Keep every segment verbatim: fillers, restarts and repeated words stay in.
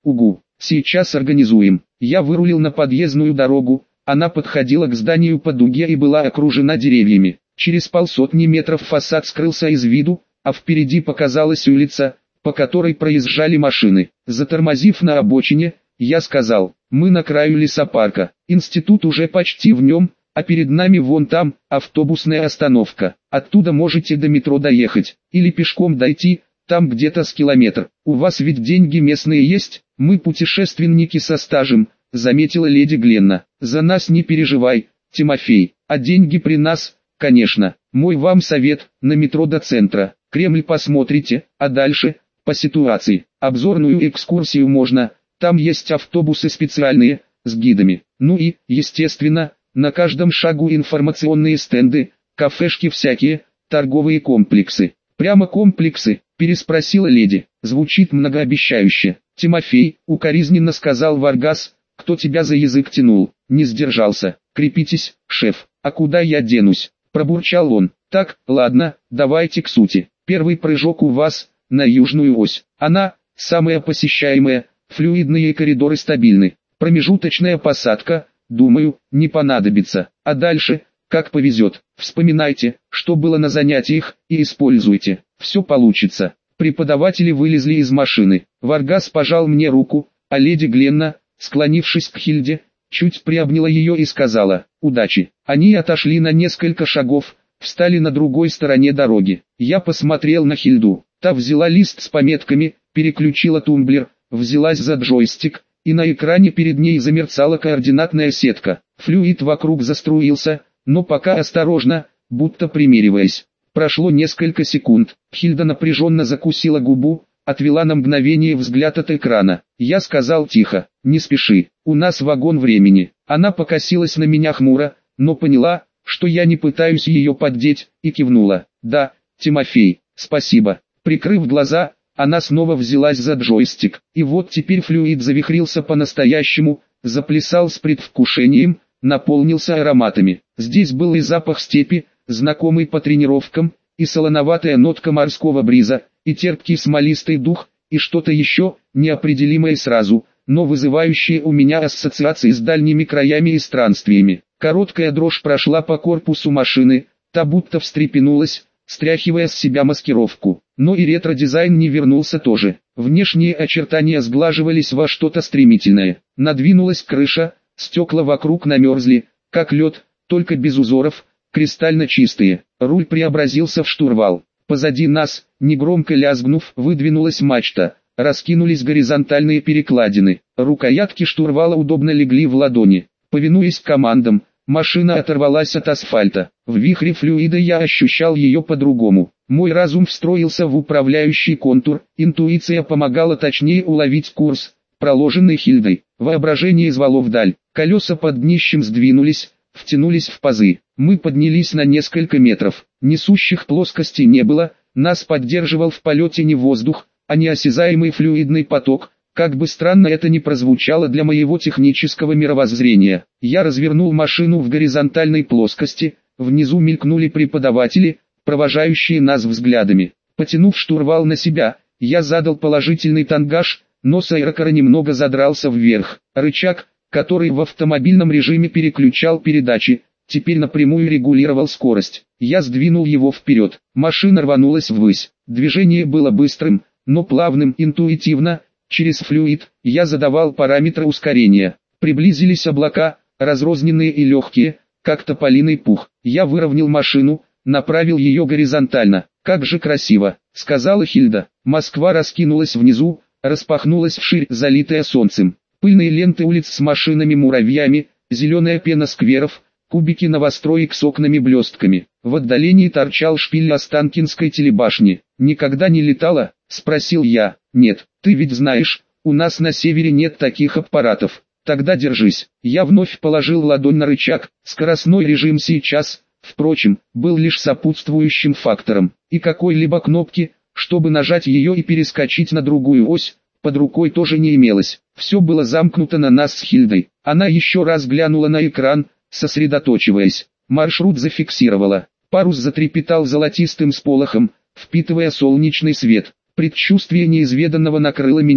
Угу, сейчас организуем. Я вырулил на подъездную дорогу, она подходила к зданию по дуге и была окружена деревьями. Через полсотни метров фасад скрылся из виду, а впереди показалась улица, по которой проезжали машины. Затормозив на обочине, я сказал: мы на краю лесопарка, институт уже почти в нем, а перед нами вон там автобусная остановка. Оттуда можете до метро доехать, или пешком дойти, там где-то с километр. У вас ведь деньги местные есть, мы путешественники со стажем, заметила леди Гленна. За нас не переживай, Тимофей, а деньги при нас, конечно. Мой вам совет: на метро до центра, Кремль посмотрите, а дальше по ситуации. Обзорную экскурсию можно, там есть автобусы специальные, с гидами. Ну и, естественно, на каждом шагу информационные стенды, кафешки всякие, торговые комплексы. Прямо комплексы, переспросила леди. Звучит многообещающе. Тимофей, укоризненно сказал Варгас, кто тебя за язык тянул? Не сдержался. Крепитесь, шеф. А куда я денусь? Пробурчал он. Так, ладно, давайте к сути. Первый прыжок у вас на южную ось. Она самая посещаемая, флюидные коридоры стабильны. Промежуточная посадка, думаю, не понадобится. А дальше, как повезет. Вспоминайте, что было на занятиях, и используйте. Все получится. Преподаватели вылезли из машины. Варгас пожал мне руку, а леди Гленна, склонившись к Хильде, чуть приобняла ее и сказала: удачи. Они отошли на несколько шагов, встали на другой стороне дороги. Я посмотрел на Хильду. Та взяла лист с пометками, переключила тумблер, взялась за джойстик, и на экране перед ней замерцала координатная сетка. Флюид вокруг заструился, но пока осторожно, будто примериваясь. Прошло несколько секунд. Хильда напряженно закусила губу, отвела на мгновение взгляд от экрана. Я сказал тихо: не спеши, у нас вагон времени. Она покосилась на меня хмуро, но поняла, что я не пытаюсь ее поддеть, и кивнула. Да, Тимофей, спасибо. Прикрыв глаза, она снова взялась за джойстик. И вот теперь флюид завихрился по-настоящему, заплясал с предвкушением, наполнился ароматами. Здесь был и запах степи, знакомый по тренировкам, и солоноватая нотка морского бриза, и терпкий смолистый дух, и что-то еще, неопределимое сразу, но вызывающее у меня ассоциации с дальними краями и странствиями. Короткая дрожь прошла по корпусу машины, та будто встрепенулась, стряхивая с себя маскировку. Но и ретро-дизайн не вернулся тоже. Внешние очертания сглаживались во что-то стремительное. Надвинулась крыша, стекла вокруг намерзли, как лед, только без узоров, кристально чистые. Руль преобразился в штурвал. Позади нас, негромко лязгнув, выдвинулась мачта. Раскинулись горизонтальные перекладины. Рукоятки штурвала удобно легли в ладони. Повинуясь командам, машина оторвалась от асфальта. В вихре флюида я ощущал ее по-другому. Мой разум встроился в управляющий контур, интуиция помогала точнее уловить курс, проложенный Хильдой. Воображение звало вдаль. Колеса под днищем сдвинулись, втянулись в пазы. Мы поднялись на несколько метров. Несущих плоскостей не было, нас поддерживал в полете не воздух, а неосязаемый флюидный поток. Как бы странно это ни прозвучало для моего технического мировоззрения. Я развернул машину в горизонтальной плоскости, внизу мелькнули преподаватели, провожающие нас взглядами. Потянув штурвал на себя, я задал положительный тангаж, нос аэрокара немного задрался вверх. Рычаг, который в автомобильном режиме переключал передачи, теперь напрямую регулировал скорость. Я сдвинул его вперед. Машина рванулась ввысь. Движение было быстрым, но плавным, интуитивно. Через флюид я задавал параметры ускорения. Приблизились облака, разрозненные и легкие, как тополиный пух. Я выровнял машину, направил ее горизонтально. «Как же красиво», — сказала Хильда. Москва раскинулась внизу, распахнулась вширь, залитая солнцем. Пыльные ленты улиц с машинами-муравьями, зеленая пена скверов, кубики новостроек с окнами-блестками. В отдалении торчал шпиль Останкинской телебашни. «Никогда не летала?» — спросил я. «Нет, ты ведь знаешь, у нас на севере нет таких аппаратов. Тогда держись». Я вновь положил ладонь на рычаг. Скоростной режим сейчас, впрочем, был лишь сопутствующим фактором. И какой-либо кнопки, чтобы нажать ее и перескочить на другую ось, под рукой тоже не имелось. Все было замкнуто на нас с Хильдой. Она еще раз глянула на экран, сосредоточиваясь. Маршрут зафиксировала. Парус затрепетал золотистым сполохом, впитывая солнечный свет. Предчувствие неизведанного накрыло меня,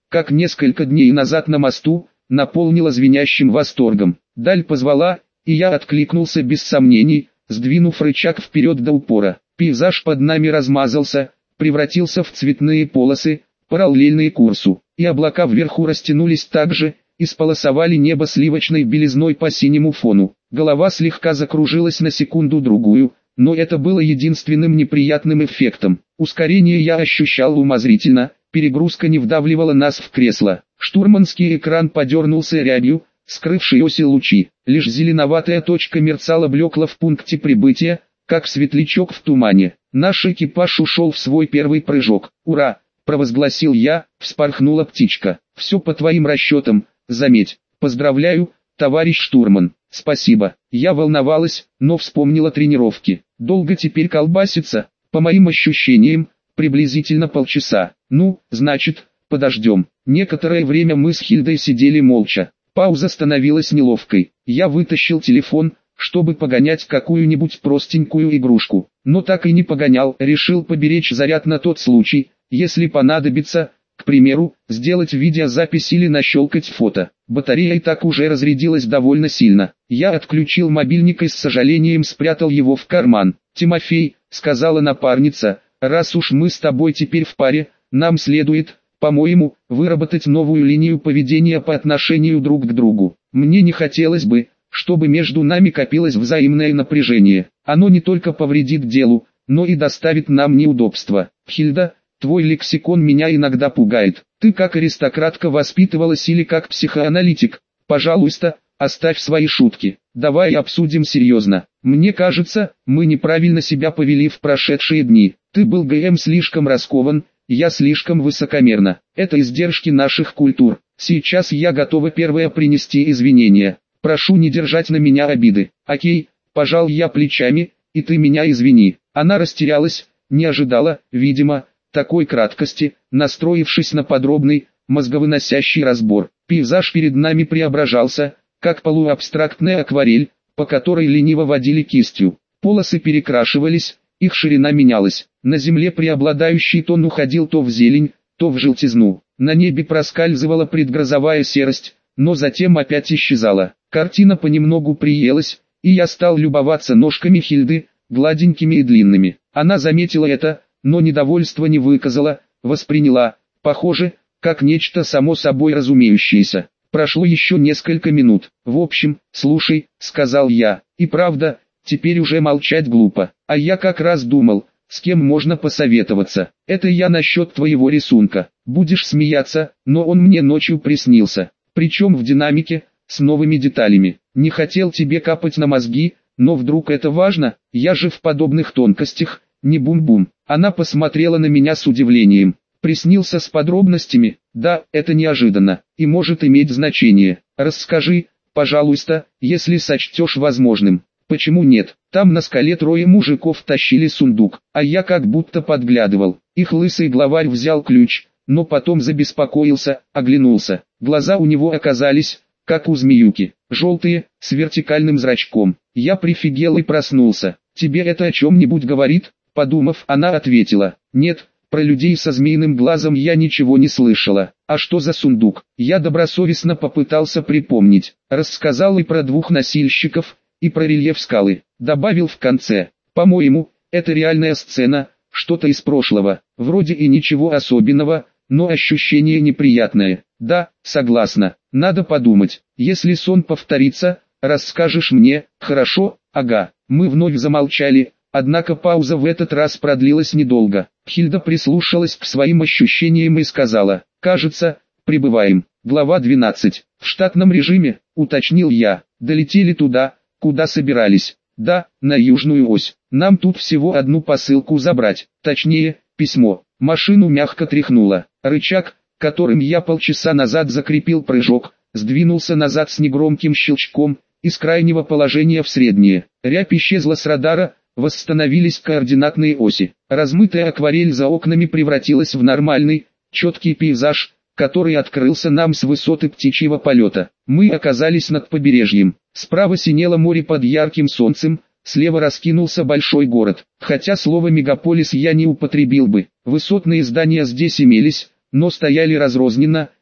как несколько дней назад на мосту, наполнила звенящим восторгом. Даль позвала, и я откликнулся без сомнений, сдвинув рычаг вперед до упора. Пейзаж под нами размазался, превратился в цветные полосы, параллельные курсу, и облака вверху растянулись так же, исполосовали небо сливочной белизной по синему фону. Голова слегка закружилась на секунду-другую, но это было единственным неприятным эффектом. Ускорение я ощущал умозрительно, перегрузка не вдавливала нас в кресло. Штурманский экран подернулся рябью, скрывшей оси лучи. Лишь зеленоватая точка мерцала блекла в пункте прибытия, как светлячок в тумане. Наш экипаж ушел в свой первый прыжок. «Ура!» – провозгласил я, вспорхнула птичка. «Все по твоим расчетам, заметь. Поздравляю, товарищ штурман». «Спасибо». Я волновалась, но вспомнила тренировки. «Долго теперь колбасится?» «По моим ощущениям, приблизительно полчаса». «Ну, значит, подождем». Некоторое время мы с Хильдой сидели молча. Пауза становилась неловкой. Я вытащил телефон, чтобы погонять какую-нибудь простенькую игрушку. Но так и не погонял, решил поберечь заряд на тот случай, если понадобится, к примеру, сделать видеозапись или нащелкать фото. Батарея и так уже разрядилась довольно сильно. Я отключил мобильник и с сожалением спрятал его в карман. «Тимофей», — сказала напарница, — «раз уж мы с тобой теперь в паре, нам следует, по-моему, выработать новую линию поведения по отношению друг к другу. Мне не хотелось бы, чтобы между нами копилось взаимное напряжение. Оно не только повредит делу, но и доставит нам неудобства. Хильда, твой лексикон меня иногда пугает. Ты как аристократка воспитывалась или как психоаналитик? Пожалуйста, оставь свои шутки. Давай обсудим серьезно. Мне кажется, мы неправильно себя повели в прошедшие дни. Ты был ГМ слишком раскован, я слишком высокомерна. Это издержки наших культур. Сейчас я готова первая принести извинения. Прошу не держать на меня обиды. Окей, пожал я плечами, и ты меня извини. Она растерялась, не ожидала, видимо, такой краткости, настроившись на подробный, мозговыносящий разбор. Пейзаж перед нами преображался, как полуабстрактная акварель, по которой лениво водили кистью. Полосы перекрашивались, их ширина менялась. На земле преобладающий тон уходил то в зелень, то в желтизну. На небе проскальзывала предгрозовая серость, но затем опять исчезала. Картина понемногу приелась, и я стал любоваться ножками Хильды, гладенькими и длинными. Она заметила это, но недовольства не выказала, восприняла, похоже, как нечто само собой разумеющееся. Прошло еще несколько минут. «В общем, слушай», — сказал я, — «и правда, теперь уже молчать глупо. А я как раз думал, с кем можно посоветоваться. Это я насчет твоего рисунка. Будешь смеяться, но он мне ночью приснился. Причем в динамике, с новыми деталями. Не хотел тебе капать на мозги, но вдруг это важно, я же в подобных тонкостях, не бум-бум». Она посмотрела на меня с удивлением. «Приснился с подробностями?» «Да, это неожиданно, и может иметь значение. Расскажи, пожалуйста, если сочтешь возможным». «Почему нет? Там на скале трое мужиков тащили сундук, а я как будто подглядывал. Их лысый главарь взял ключ, но потом забеспокоился, оглянулся. Глаза у него оказались, как у змеюки, желтые, с вертикальным зрачком. Я прифигел и проснулся. Тебе это о чем-нибудь говорит?» Подумав, она ответила: «Нет, про людей со змеиным глазом я ничего не слышала». «А что за сундук?» Я добросовестно попытался припомнить. Рассказал и про двух носильщиков, и про рельеф скалы. Добавил в конце: «По-моему, это реальная сцена, что-то из прошлого. Вроде и ничего особенного, но ощущение неприятное». «Да, согласна. Надо подумать. Если сон повторится, расскажешь мне». «Хорошо, ага». Мы вновь замолчали, однако пауза в этот раз продлилась недолго. Хильда прислушалась к своим ощущениям и сказала: «Кажется, прибываем». Глава двенадцать. «В штатном режиме», уточнил я. «Долетели туда, куда собирались?» «Да, на южную ось. Нам тут всего одну посылку забрать, точнее, письмо». Машину мягко тряхнуло. Рычаг, которым я полчаса назад закрепил прыжок, сдвинулся назад с негромким щелчком, из крайнего положения в среднее. Рябь исчезла с радара, восстановились координатные оси. Размытая акварель за окнами превратилась в нормальный, четкий пейзаж, который открылся нам с высоты птичьего полета. Мы оказались над побережьем. Справа синело море под ярким солнцем, слева раскинулся большой город. Хотя слово «мегаполис» я не употребил бы. Высотные здания здесь имелись, но стояли разрозненно,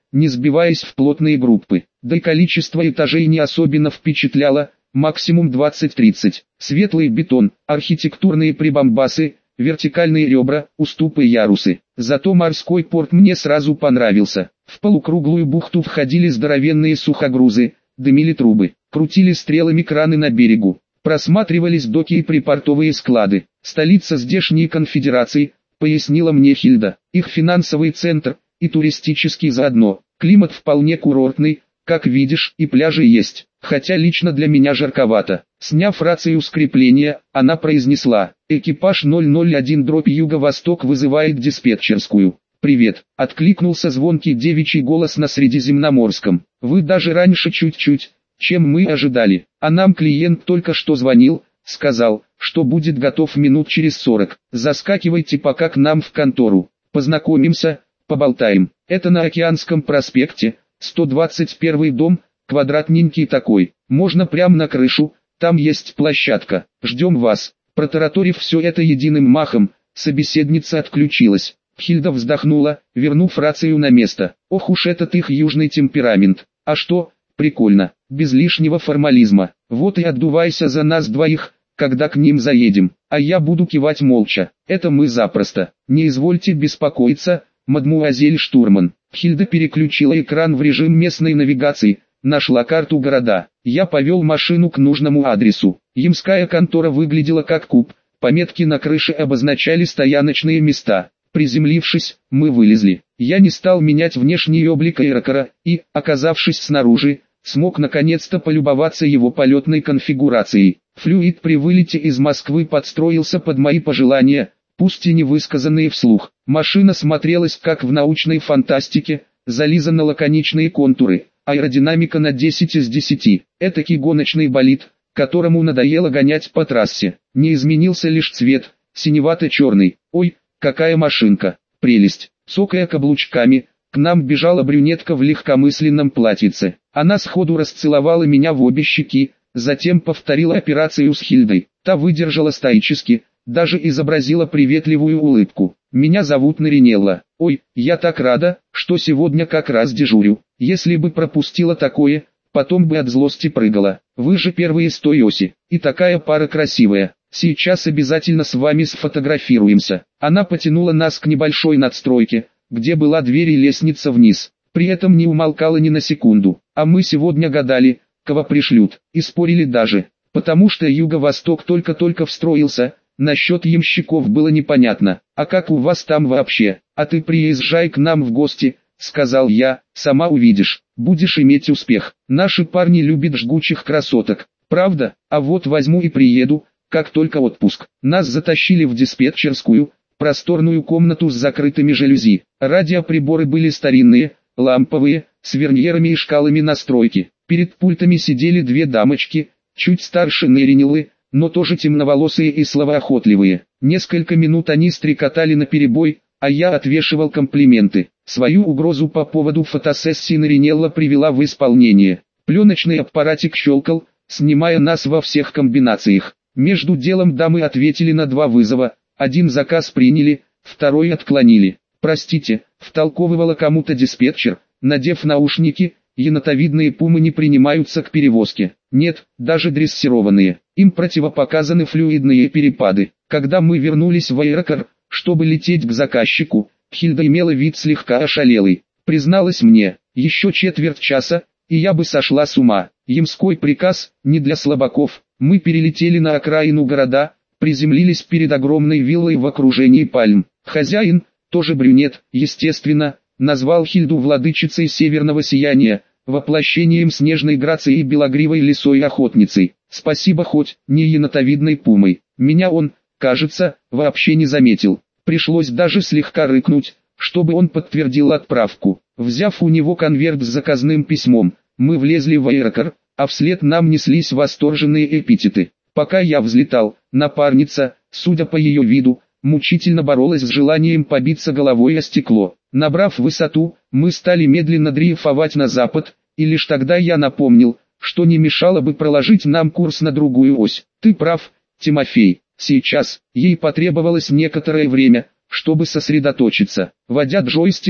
не сбиваясь в плотные группы. Да и количество этажей не особенно впечатляло, максимум двадцать-тридцать. Светлый бетон, архитектурные прибамбасы, вертикальные ребра, уступы и ярусы. Зато морской порт мне сразу понравился. В полукруглую бухту входили здоровенные сухогрузы, дымили трубы, крутили стрелами краны на берегу. Просматривались доки и припортовые склады. Столица здешней конфедерации, пояснила мне Хильда. Их финансовый центр и туристический заодно. Климат вполне курортный, как видишь, и пляжи есть. Хотя лично для меня жарковато. Сняв рацию с крепления, она произнесла: «Экипаж ноль ноль один дробь Юго-Восток вызывает диспетчерскую». «Привет», — откликнулся звонкий девичий голос на Средиземноморском. «Вы даже раньше чуть-чуть, чем мы ожидали. А нам клиент только что звонил, сказал, что будет готов минут через сорок. Заскакивайте пока к нам в контору. Познакомимся, поболтаем. Это на Океанском проспекте, сто двадцать первый дом, квадратненький такой. Можно прямо на крышу, там есть площадка. Ждем вас». Протараторив все это единым махом, собеседница отключилась. Хильда вздохнула, вернув рацию на место. Ох уж этот их южный темперамент. А что, прикольно, без лишнего формализма. Вот и отдувайся за нас двоих, когда к ним заедем. А я буду кивать молча. Это мы запросто. Не извольте беспокоиться, мадмуазель штурман. Хильда переключила экран в режим местной навигации, нашла карту города. Я повел машину к нужному адресу. Ямская контора выглядела как куб. Пометки на крыше обозначали стояночные места. Приземлившись, мы вылезли. Я не стал менять внешний облик аэрокара и, оказавшись снаружи, смог наконец-то полюбоваться его полетной конфигурацией. Флюид при вылете из Москвы подстроился под мои пожелания, пусть и не высказанные вслух. Машина смотрелась как в научной фантастике, зализаны лаконичные контуры, аэродинамика на десять из десяти. Этакий гоночный болид, которому надоело гонять по трассе. Не изменился лишь цвет, синевато-черный. Ой, какая машинка, прелесть. Цокая каблучками, к нам бежала брюнетка в легкомысленном платьице. Она сходу расцеловала меня в обе щеки, затем повторила операцию с Хильдой. Та выдержала стоически, даже изобразила приветливую улыбку. «Меня зовут Наринелла. Ой, я так рада, что сегодня как раз дежурю. Если бы пропустила такое, потом бы от злости прыгала. Вы же первые с той оси, и такая пара красивая. Сейчас обязательно с вами сфотографируемся». Она потянула нас к небольшой надстройке, где была дверь и лестница вниз. При этом не умолкала ни на секунду. А мы сегодня гадали, кого пришлют, и спорили даже, потому что Юго-Восток только-только встроился, насчет ямщиков было непонятно. «А как у вас там вообще? А ты приезжай к нам в гости», — сказал я, — «сама увидишь, будешь иметь успех. Наши парни любят жгучих красоток, правда? А вот возьму и приеду, как только отпуск». Нас затащили в диспетчерскую, просторную комнату с закрытыми жалюзи. Радиоприборы были старинные, ламповые, с верньерами и шкалами настройки. Перед пультами сидели две дамочки, чуть старше Неринеллы, но тоже темноволосые и словоохотливые. Несколько минут они стрекотали наперебой, а я отвешивал комплименты. Свою угрозу по поводу фотосессии Наринелла привела в исполнение. Пленочный аппаратик щелкал, снимая нас во всех комбинациях. Между делом дамы ответили на два вызова, один заказ приняли, второй отклонили. «Простите», — втолковывала кому-то диспетчер, надев наушники, енотовидные пумы не принимаются к перевозке. Нет, даже дрессированные. Им противопоказаны флюидные перепады. Когда мы вернулись в аэрокар, чтобы лететь к заказчику, Хильда имела вид слегка ошалелый. Призналась мне, еще четверть часа, и я бы сошла с ума. Ямской приказ, не для слабаков. Мы перелетели на окраину города, приземлились перед огромной виллой в окружении пальм. Хозяин, тоже брюнет, естественно, назвал Хильду владычицей северного сияния, воплощением снежной грации и белогривой лисой охотницей. Спасибо хоть не енотовидной пумой. Меня он, кажется, вообще не заметил. Пришлось даже слегка рыкнуть, чтобы он подтвердил отправку. Взяв у него конверт с заказным письмом, мы влезли в аэрокар, а вслед нам неслись восторженные эпитеты. Пока я взлетал, напарница, судя по ее виду, мучительно боролась с желанием побиться головой о стекло. Набрав высоту, мы стали медленно дрейфовать на запад, и лишь тогда я напомнил, что не мешало бы проложить нам курс на другую ось. Ты прав, Тимофей. Сейчас, ей потребовалось некоторое время, чтобы сосредоточиться. Водя джойстиком,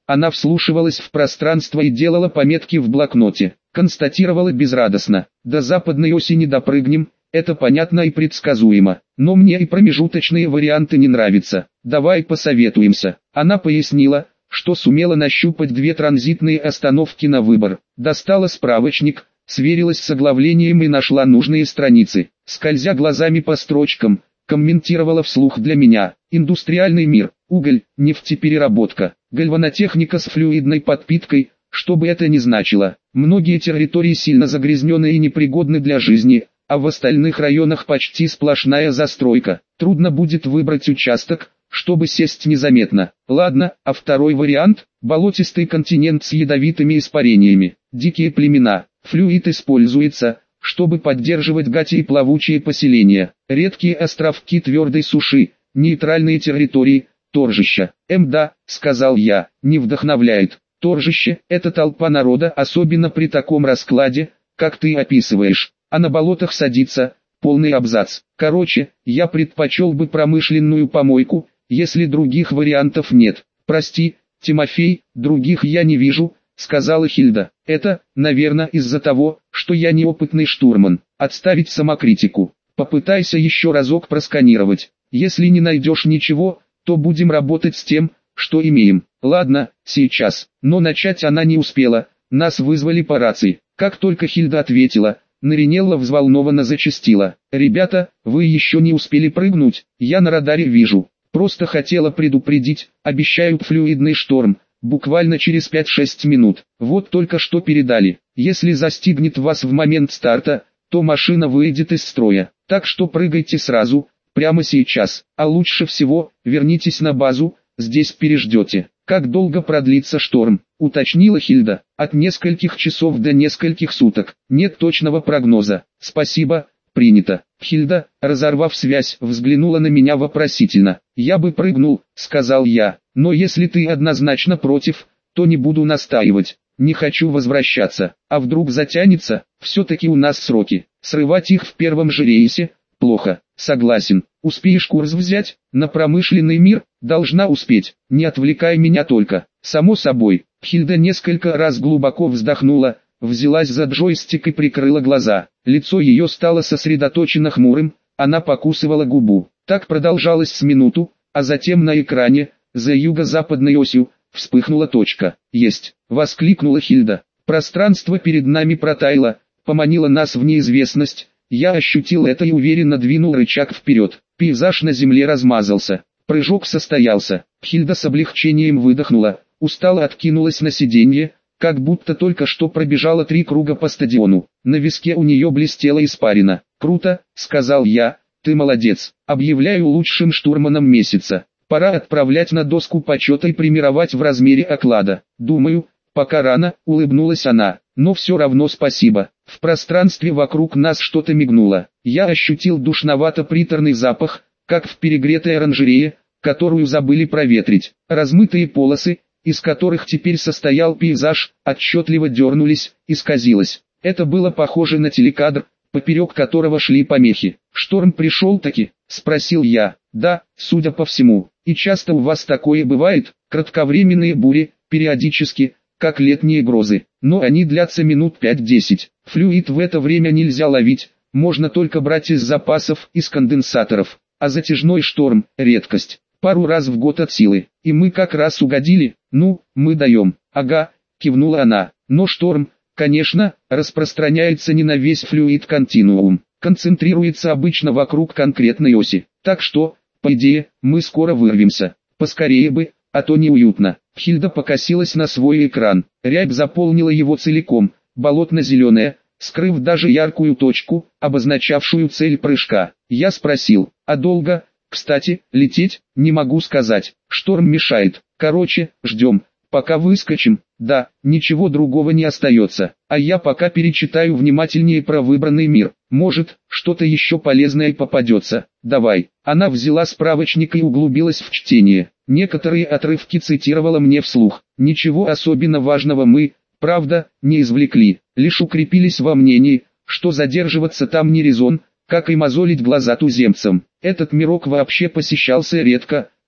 Она вслушивалась в пространство и делала пометки в блокноте. Констатировала безрадостно: до западной оси не допрыгнем, это понятно и предсказуемо. Но мне и промежуточные варианты не нравятся. Давай посоветуемся. Она пояснила, что сумела нащупать две транзитные остановки на выбор. Достала справочник, сверилась с оглавлением и нашла нужные страницы. Скользя глазами по строчкам, комментировала вслух для меня: индустриальный мир, уголь, нефтепереработка, гальванотехника с флюидной подпиткой, что бы это ни значило. Многие территории сильно загрязнены и непригодны для жизни, а в остальных районах почти сплошная застройка. Трудно будет выбрать участок, чтобы сесть незаметно. Ладно, а второй вариант – болотистый континент с ядовитыми испарениями, дикие племена. Флюид используется, чтобы поддерживать гати и плавучие поселения, редкие островки твердой суши, нейтральные территории, торжища. Эм да, сказал я, не вдохновляет. Торжище – это толпа народа, особенно при таком раскладе, как ты описываешь. А на болотах садится полный абзац. Короче, я предпочел бы промышленную помойку, если других вариантов нет. Прости, Тимофей, других я не вижу, сказала Хильда. Это, наверное, из-за того, что я неопытный штурман. Отставить самокритику. Попытайся еще разок просканировать. Если не найдешь ничего, то будем работать с тем, что имеем. Ладно, сейчас. Но начать она не успела. Нас вызвали по рации. Как только Хильда ответила, Наринелла взволнованно зачастила. «Ребята, вы еще не успели прыгнуть, я на радаре вижу. Просто хотела предупредить, обещают флюидный шторм, буквально через пять-шесть минут. Вот только что передали. Если застигнет вас в момент старта, то машина выйдет из строя. Так что прыгайте сразу, прямо сейчас. А лучше всего, вернитесь на базу, здесь переждете». «Как долго продлится шторм?» — уточнила Хильда. «От нескольких часов до нескольких суток. Нет точного прогноза». «Спасибо, принято». Хильда, разорвав связь, взглянула на меня вопросительно. «Я бы прыгнул», — сказал я. «Но если ты однозначно против, то не буду настаивать. Не хочу возвращаться. А вдруг затянется? Все-таки у нас сроки. Срывать их в первом же рейсе — плохо». «Согласен. Успеешь курс взять? На промышленный мир?» «Должна успеть. Не отвлекай меня только». «Само собой». Хильда несколько раз глубоко вздохнула, взялась за джойстик и прикрыла глаза. Лицо ее стало сосредоточенно хмурым, она покусывала губу. Так продолжалось с минуту, а затем на экране, за юго-западной осью, вспыхнула точка. «Есть!» — воскликнула Хильда. Пространство перед нами протаяло, поманило нас в неизвестность. Я ощутил это и уверенно двинул рычаг вперед. Пейзаж на земле размазался. Прыжок состоялся. Хильда с облегчением выдохнула, устало откинулась на сиденье, как будто только что пробежала три круга по стадиону. На виске у нее блестела испарина. «Круто», — сказал я, — «ты молодец. Объявляю лучшим штурманом месяца. Пора отправлять на доску почета и премировать в размере оклада». «Думаю, пока рано», — улыбнулась она, — «но все равно спасибо». В пространстве вокруг нас что-то мигнуло. Я ощутил душновато-приторный запах, как в перегретой оранжерее, которую забыли проветрить. Размытые полосы, из которых теперь состоял пейзаж, отчетливо дернулись, исказилось. Это было похоже на телекадр, поперек которого шли помехи. «Шторм пришел-таки?» — спросил я. «Да, судя по всему. И часто у вас такое бывает?» «Кратковременные бури, периодически, как летние грозы, но они длятся минут пять-десять. Флюид в это время нельзя ловить, можно только брать из запасов, из конденсаторов. А затяжной шторм – редкость. Пару раз в год от силы. И мы как раз угодили. Ну, мы даем». «Ага», – кивнула она. «Но шторм, конечно, распространяется не на весь флюид-континуум. Концентрируется обычно вокруг конкретной оси. Так что, по идее, мы скоро вырвемся. Поскорее бы, а то неуютно». Хильда покосилась на свой экран. Рябь заполнила его целиком, болотно-зеленая, скрыв даже яркую точку, обозначавшую цель прыжка. Я спросил: «А долго, кстати, лететь?» «Не могу сказать. Шторм мешает. Короче, ждем, пока выскочим». «Да, ничего другого не остается. А я пока перечитаю внимательнее про выбранный мир. Может, что-то еще полезное попадется. Давай». Она взяла справочник и углубилась в чтение. Некоторые отрывки цитировала мне вслух. Ничего особенно важного мы, правда, не извлекли. Лишь укрепились во мнении, что задерживаться там не резон, как и мозолить глаза туземцам. Этот мирок вообще посещался редко,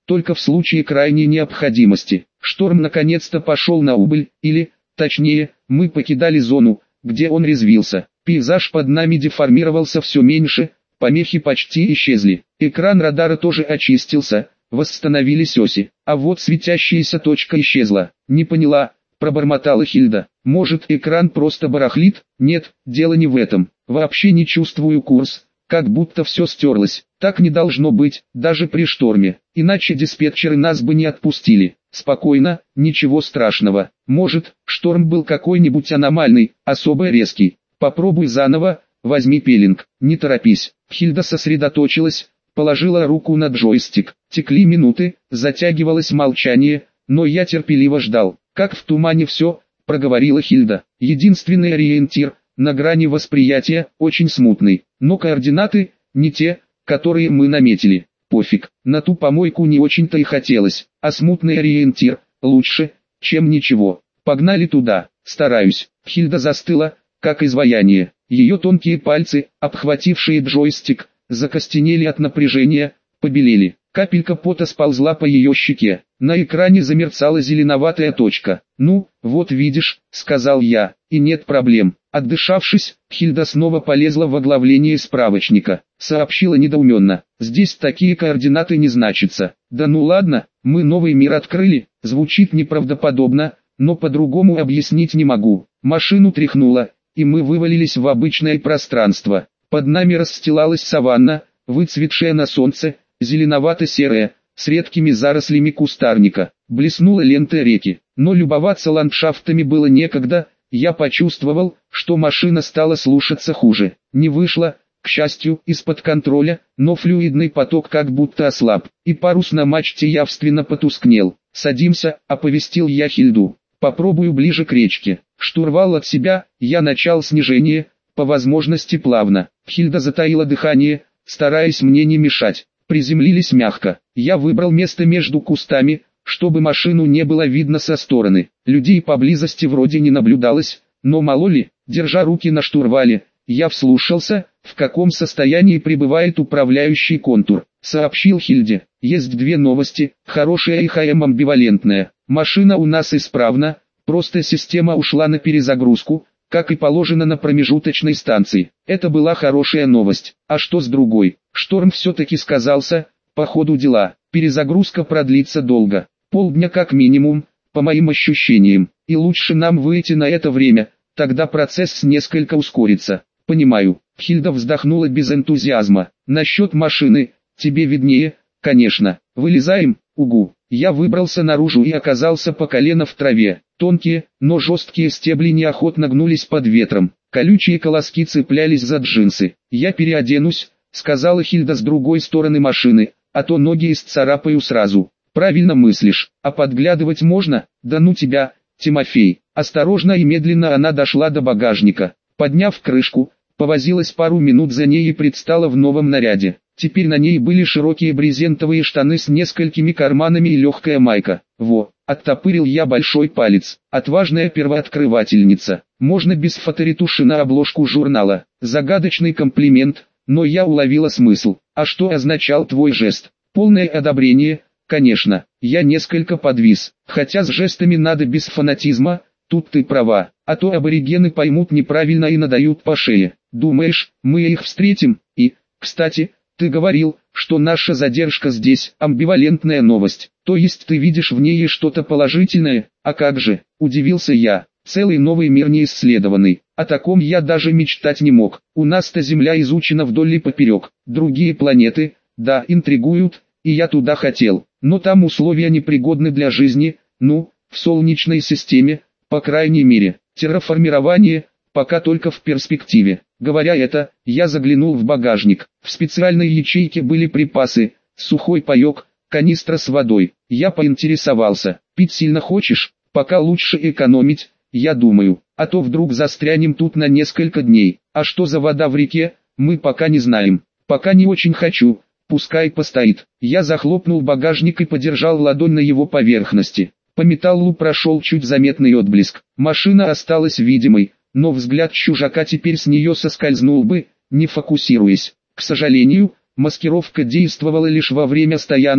только в случае крайней необходимости. Шторм наконец-то пошел на убыль, или, точнее, мы покидали зону, где он резвился. Пейзаж под нами деформировался все меньше, помехи почти исчезли. Экран радара тоже очистился, восстановились оси. А вот светящаяся точка исчезла. Не поняла, пробормотала Хильда. Может, экран просто барахлит? Нет, дело не в этом. Вообще не чувствую курс, как будто все стерлось. Так не должно быть, даже при шторме. Иначе диспетчеры нас бы не отпустили. Спокойно, ничего страшного. Может, шторм был какой-нибудь аномальный, особо резкий. Попробуй заново, возьми пилинг. Не торопись. Хильда сосредоточилась, положила руку на джойстик. Текли минуты, затягивалось молчание, но я терпеливо ждал. Как в тумане все, проговорила Хильда. Единственный ориентир, на грани восприятия, очень смутный. Но координаты, не те, которые мы наметили. Пофиг, на ту помойку не очень-то и хотелось. А смутный ориентир, лучше, чем ничего. Погнали туда, стараюсь. Хильда застыла, как изваяние. Ее тонкие пальцы, обхватившие джойстик, закостенели от напряжения, побелели. Капелька пота сползла по ее щеке. На экране замерцала зеленоватая точка. «Ну, вот видишь», — сказал я, — «и нет проблем». Отдышавшись, Хильда снова полезла в оглавление справочника. Сообщила недоуменно: «Здесь такие координаты не значатся». «Да ну ладно, мы новый мир открыли», звучит неправдоподобно, но по-другому объяснить не могу. Машину тряхнуло, и мы вывалились в обычное пространство. Под нами расстилалась саванна, выцветшая на солнце, зеленовато-серая, с редкими зарослями кустарника. Блеснула лента реки, но любоваться ландшафтами было некогда. Я почувствовал, что машина стала слушаться хуже. Не вышла, к счастью, из-под контроля, но флюидный поток как будто ослаб, и парус на мачте явственно потускнел. «Садимся», — оповестил я Хильду. «Попробую ближе к речке». Штурвал от себя, я начал снижение, по возможности плавно. Хильда затаила дыхание, стараясь мне не мешать. Приземлились мягко. Я выбрал место между кустами, чтобы машину не было видно со стороны. Людей поблизости вроде не наблюдалось, но мало ли, держа руки на штурвале, я вслушался, в каком состоянии пребывает управляющий контур. Сообщил Хильде: «Есть две новости, хорошая и ха эм амбивалентная. Машина у нас исправна, просто система ушла на перезагрузку, как и положено на промежуточной станции». Это была хорошая новость. А что с другой? Шторм все-таки сказался, по ходу дела. Перезагрузка продлится долго. Полдня как минимум, по моим ощущениям. И лучше нам выйти на это время, тогда процесс несколько ускорится. Понимаю. Хильда вздохнула без энтузиазма. Насчет машины, тебе виднее, конечно. Вылезаем, угу. Я выбрался наружу и оказался по колено в траве. Тонкие, но жесткие стебли неохотно гнулись под ветром. Колючие колоски цеплялись за джинсы. «Я переоденусь», — сказала Хильда с другой стороны машины, «а то ноги исцарапаю сразу». «Правильно мыслишь, а подглядывать можно? Да ну тебя, Тимофей». Осторожно и медленно она дошла до багажника. Подняв крышку, повозилась пару минут за ней и предстала в новом наряде. Теперь на ней были широкие брезентовые штаны с несколькими карманами и легкая майка. «Во!» — оттопырил я большой палец. «Отважная первооткрывательница. Можно без фоторетуши на обложку журнала». Загадочный комплимент, но я уловила смысл. «А что означал твой жест?» «Полное одобрение, конечно». Я несколько подвис. Хотя с жестами надо без фанатизма, тут ты права. А то аборигены поймут неправильно и надают по шее. «Думаешь, мы их встретим? И, кстати, ты говорил, что наша задержка здесь – амбивалентная новость. То есть ты видишь в ней что-то положительное? А как же?» – удивился я. «Целый новый мир неисследованный. О таком я даже мечтать не мог. У нас-то Земля изучена вдоль и поперек. Другие планеты, да, интригуют, и я туда хотел. Но там условия непригодны для жизни, ну, в Солнечной системе, по крайней мере. Терраформирование – пока только в перспективе». Говоря это, я заглянул в багажник. В специальной ячейке были припасы, сухой паек, канистра с водой. Я поинтересовался: «Пить сильно хочешь? Пока лучше экономить, я думаю, а то вдруг застрянем тут на несколько дней. А что за вода в реке, мы пока не знаем. Пока не очень хочу, пускай постоит». Я захлопнул багажник и подержал ладонь на его поверхности. По металлу прошел чуть заметный отблеск. Машина осталась видимой, но взгляд чужака теперь с нее соскользнул бы, не фокусируясь. К сожалению, маскировка действовала лишь во время стоянки,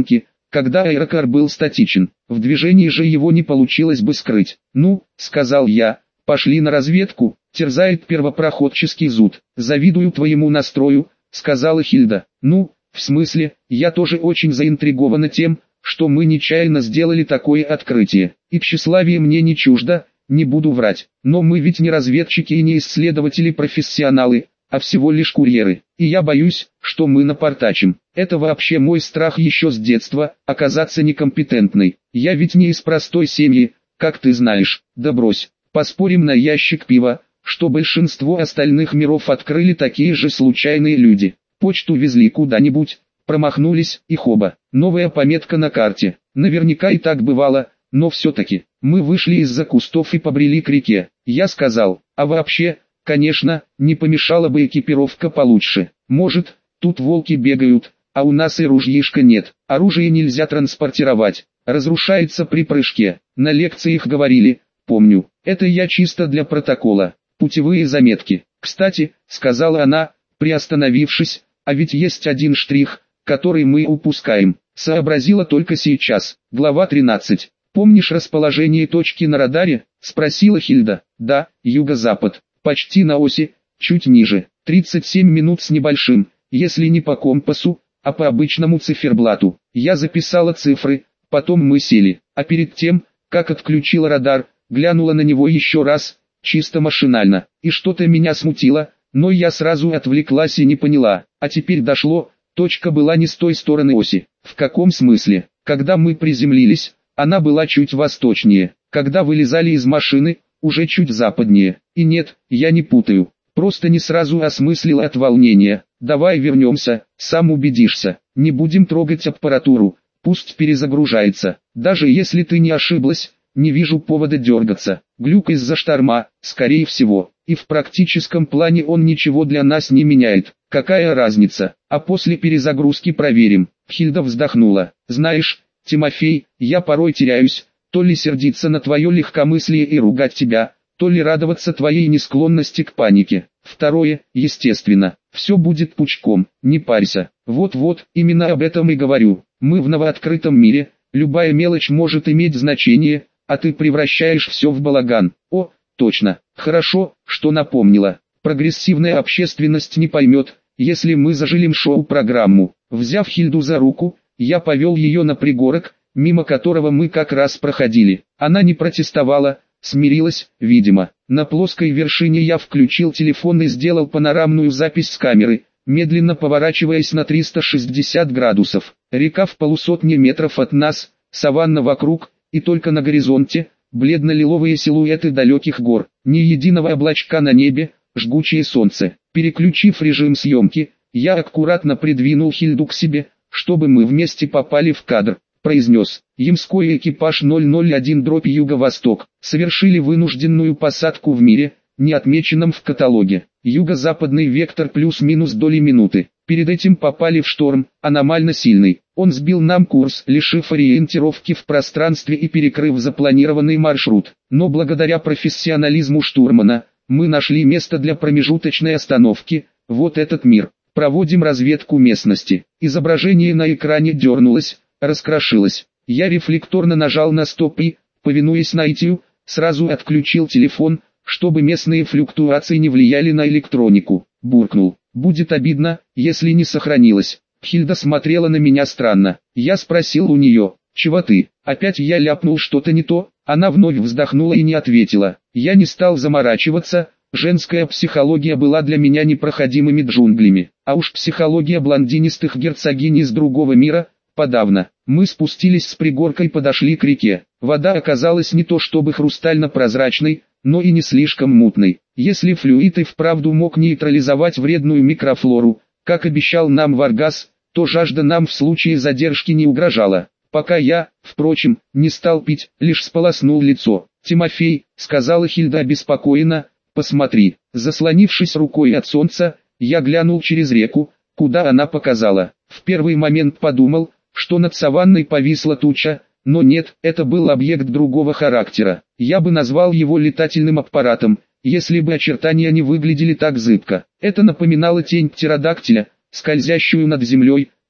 когда аэрокар был статичен. В движении же его не получилось бы скрыть. «Ну», — сказал я, — «пошли на разведку», терзает первопроходческий зуд. «Завидую твоему настрою», — сказала Хильда. «Ну, в смысле, я тоже очень заинтригована тем, что мы нечаянно сделали такое открытие. И тщеславие мне не чуждо, не буду врать. Но мы ведь не разведчики и не исследователи-профессионалы, а всего лишь курьеры. И я боюсь, что мы напортачим. Это вообще мой страх еще с детства, оказаться некомпетентной. Я ведь не из простой семьи, как ты знаешь. Да брось, поспорим на ящик пива, что большинство остальных миров открыли такие же случайные люди. Почту везли куда-нибудь, промахнулись, и хоба. Новая пометка на карте. Наверняка и так бывало, но все-таки. Мы вышли из-за кустов и побрели к реке. Я сказал, а вообще, конечно, не помешала бы экипировка получше. Может, тут волки бегают, а у нас и ружьишка нет. Оружие нельзя транспортировать, разрушается при прыжке. На лекциях говорили, помню. Это я чисто для протокола. Путевые заметки. Кстати, сказала она, приостановившись, а ведь есть один штрих, который мы упускаем. Сообразила только сейчас. Глава тринадцать. «Помнишь расположение точки на радаре?» – спросила Хильда. «Да, юго-запад, почти на оси, чуть ниже, тридцать семь минут с небольшим, если не по компасу, а по обычному циферблату». Я записала цифры, потом мы сели, а перед тем, как отключила радар, глянула на него еще раз, чисто машинально, и что-то меня смутило, но я сразу отвлеклась и не поняла, а теперь дошло, точка была не с той стороны оси. В каком смысле? Когда мы приземлились, она была чуть восточнее, когда вылезали из машины, уже чуть западнее. И нет, я не путаю, просто не сразу осмыслил от волнения. Давай вернемся, сам убедишься, не будем трогать аппаратуру, пусть перезагружается. Даже если ты не ошиблась, не вижу повода дергаться. Глюк из-за шторма, скорее всего, и в практическом плане он ничего для нас не меняет. Какая разница, а после перезагрузки проверим. Хильда вздохнула. Знаешь, Тимофей, я порой теряюсь, то ли сердиться на твое легкомыслие и ругать тебя, то ли радоваться твоей несклонности к панике. Второе, естественно, все будет пучком, не парься. Вот-вот, именно об этом и говорю. Мы в новооткрытом мире, любая мелочь может иметь значение, а ты превращаешь все в балаган. О, точно, хорошо, что напомнила. Прогрессивная общественность не поймет, если мы зажелим шоу-программу. Взяв Хильду за руку, я повел ее на пригорок, мимо которого мы как раз проходили. Она не протестовала, смирилась, видимо. На плоской вершине я включил телефон и сделал панорамную запись с камеры, медленно поворачиваясь на триста шестьдесят градусов. Река в полусотни метров от нас, саванна вокруг, и только на горизонте, бледно-лиловые силуэты далеких гор, ни единого облачка на небе, жгучее солнце. Переключив режим съемки, я аккуратно придвинул Хильду к себе, чтобы мы вместе попали в кадр. Произнес, Ямской экипаж ноль ноль один дробь юго-восток, совершили вынужденную посадку в мире, не отмеченном в каталоге. Юго-западный вектор плюс-минус доли минуты. Перед этим попали в шторм, аномально сильный. Он сбил нам курс, лишив ориентировки в пространстве и перекрыв запланированный маршрут. Но благодаря профессионализму штурмана, мы нашли место для промежуточной остановки, вот этот мир. Проводим разведку местности. Изображение на экране дернулось, раскрошилось. Я рефлекторно нажал на стоп и, повинуясь наитию, сразу отключил телефон, чтобы местные флюктуации не влияли на электронику. Буркнул. Будет обидно, если не сохранилось. Хильда смотрела на меня странно. Я спросил у нее, чего ты? Опять я ляпнул что-то не то. Она вновь вздохнула и не ответила. Я не стал заморачиваться. Женская психология была для меня непроходимыми джунглями. А уж психология блондинистых герцогинь из другого мира – подавно. Мы спустились с пригорка и подошли к реке. Вода оказалась не то чтобы хрустально-прозрачной, но и не слишком мутной. Если флюид и вправду мог нейтрализовать вредную микрофлору, как обещал нам Варгас, то жажда нам в случае задержки не угрожала. Пока я, впрочем, не стал пить, лишь сполоснул лицо. «Тимофей», — сказала Хильда обеспокоенно, — «посмотри». Заслонившись рукой от солнца, я глянул через реку, куда она показала. В первый момент подумал, что над саванной повисла туча, но нет, это был объект другого характера. Я бы назвал его летательным аппаратом, если бы очертания не выглядели так зыбко. Это напоминало тень птеродактиля, скользящую над землей,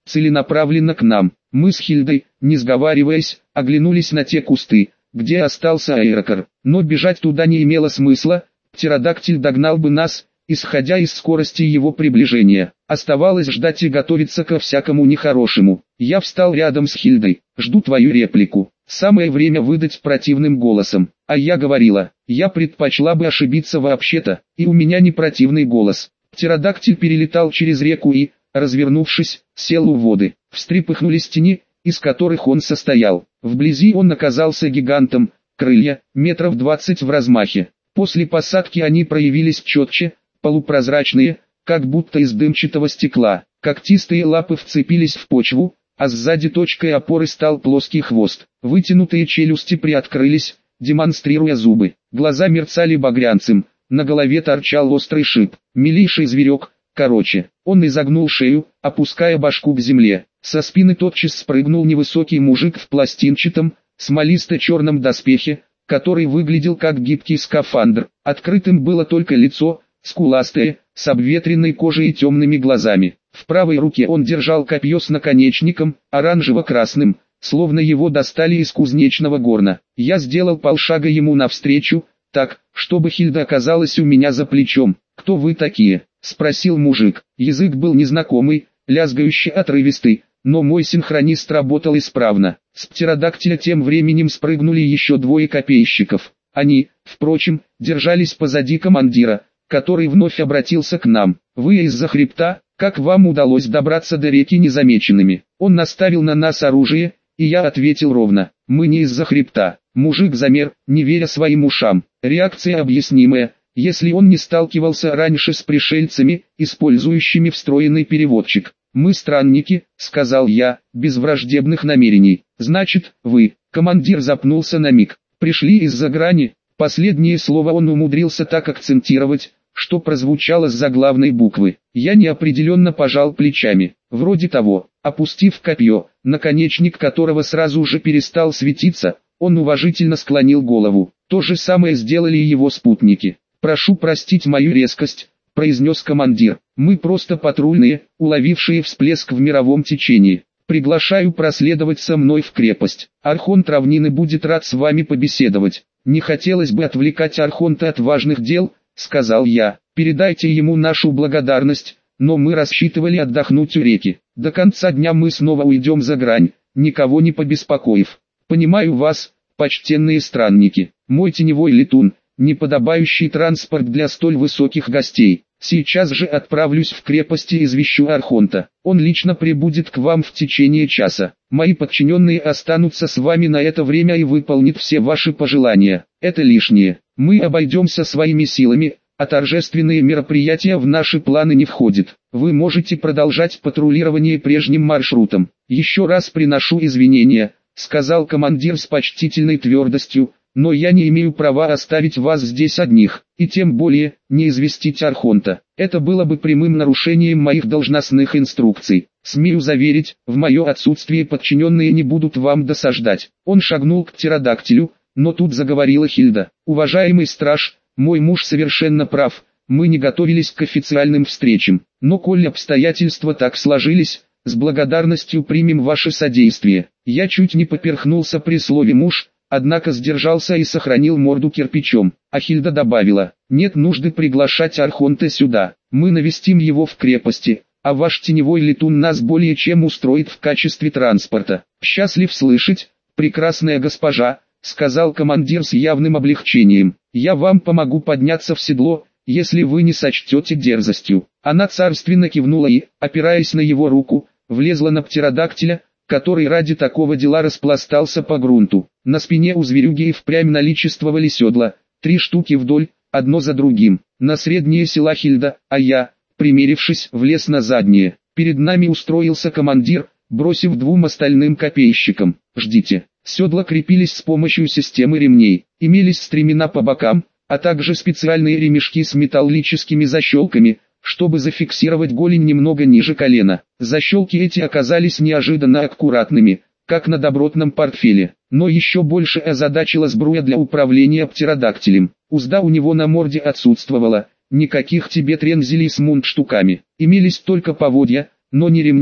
целенаправленно к нам. Мы с Хильдой, не сговариваясь, оглянулись на те кусты, где остался аэрокар. Но бежать туда не имело смысла, птеродактиль догнал бы нас, исходя из скорости его приближения. Оставалось ждать и готовиться ко всякому нехорошему. Я встал рядом с Хильдой. «Жду твою реплику». Самое время выдать противным голосом. А я говорила, я предпочла бы ошибиться вообще-то, и у меня не противный голос. Птеродактиль перелетал через реку и, развернувшись, сел у воды. Встрепыхнулись тени, из которых он состоял. Вблизи он оказался гигантом, крылья, метров двадцать в размахе. После посадки они проявились четче, полупрозрачные, как будто из дымчатого стекла. Когтистые лапы вцепились в почву, а сзади точкой опоры стал плоский хвост. Вытянутые челюсти приоткрылись, демонстрируя зубы. Глаза мерцали багрянцем, на голове торчал острый шип. Милейший зверек, короче. Он изогнул шею, опуская башку к земле. Со спины тотчас спрыгнул невысокий мужик в пластинчатом, смолисто-черном доспехе, который выглядел как гибкий скафандр. Открытым было только лицо, скуластое, с обветренной кожей и темными глазами. В правой руке он держал копье с наконечником, оранжево-красным, словно его достали из кузнечного горна. Я сделал полшага ему навстречу, так, чтобы Хильда оказалась у меня за плечом. «Кто вы такие?» — спросил мужик. Язык был незнакомый, лязгающий, отрывистый, но мой синхронист работал исправно. С птеродактиля тем временем спрыгнули еще двое копейщиков. Они, впрочем, держались позади командира, который вновь обратился к нам. «Вы из-за хребта? Как вам удалось добраться до реки незамеченными?» Он наставил на нас оружие, и я ответил ровно: «Мы не из-за хребта». Мужик замер, не веря своим ушам. Реакция объяснимая, если он не сталкивался раньше с пришельцами, использующими встроенный переводчик. «Мы странники», — сказал я, без враждебных намерений. «Значит, вы...» Командир запнулся на миг. «Пришли из-за грани». Последнее слово он умудрился так акцентировать, что прозвучало с заглавной буквы. Я неопределенно пожал плечами. Вроде того. Опустив копье, наконечник которого сразу же перестал светиться, он уважительно склонил голову. То же самое сделали и его спутники. «Прошу простить мою резкость», — произнес командир. «Мы просто патрульные, уловившие всплеск в мировом течении. Приглашаю проследовать со мной в крепость. Архонт Равнины будет рад с вами побеседовать». «Не хотелось бы отвлекать Архонта от важных дел», — сказал я. «Передайте ему нашу благодарность, но мы рассчитывали отдохнуть у реки. До конца дня мы снова уйдем за грань, никого не побеспокоив. Понимаю вас, почтенные странники. Мой теневой летун, неподобающий транспорт для столь высоких гостей. Сейчас же отправлюсь в крепость и извещу Архонта. Он лично прибудет к вам в течение часа. Мои подчиненные останутся с вами на это время и выполнят все ваши пожелания. Это лишнее. Мы обойдемся своими силами, а торжественные мероприятия в наши планы не входят. Вы можете продолжать патрулирование прежним маршрутом. Еще раз приношу извинения», — сказал командир с почтительной твердостью, «но я не имею права оставить вас здесь одних, и тем более, не известить Архонта. Это было бы прямым нарушением моих должностных инструкций. Смею заверить, в мое отсутствие подчиненные не будут вам досаждать». Он шагнул к птеродактилю, но тут заговорила Хильда. «Уважаемый страж, мой муж совершенно прав, мы не готовились к официальным встречам, но коль обстоятельства так сложились, с благодарностью примем ваше содействие». Я чуть не поперхнулся при слове «муж», однако сдержался и сохранил морду кирпичом. А Хильда добавила: «Нет нужды приглашать Архонта сюда, мы навестим его в крепости, а ваш теневой летун нас более чем устроит в качестве транспорта». «Счастлив слышать, прекрасная госпожа», — сказал командир с явным облегчением. «Я вам помогу подняться в седло, если вы не сочтете дерзостью». Она царственно кивнула и, опираясь на его руку, влезла на птеродактиля, который ради такого дела распластался по грунту. На спине у зверюги и впрямь наличествовали седла, три штуки вдоль, одно за другим. На среднее села Хильда, а я, примерившись, влез на заднее. Перед нами устроился командир, бросив двум остальным копейщикам: «Ждите». Седла крепились с помощью системы ремней, имелись стремена по бокам, а также специальные ремешки с металлическими защелками, чтобы зафиксировать голень немного ниже колена. Защелки эти оказались неожиданно аккуратными, как на добротном портфеле. Но еще больше озадачила сбруя для управления птеродактилем. Узда у него на морде отсутствовала, никаких тебе трензелей с мундштуками. Имелись только поводья, но не ремни,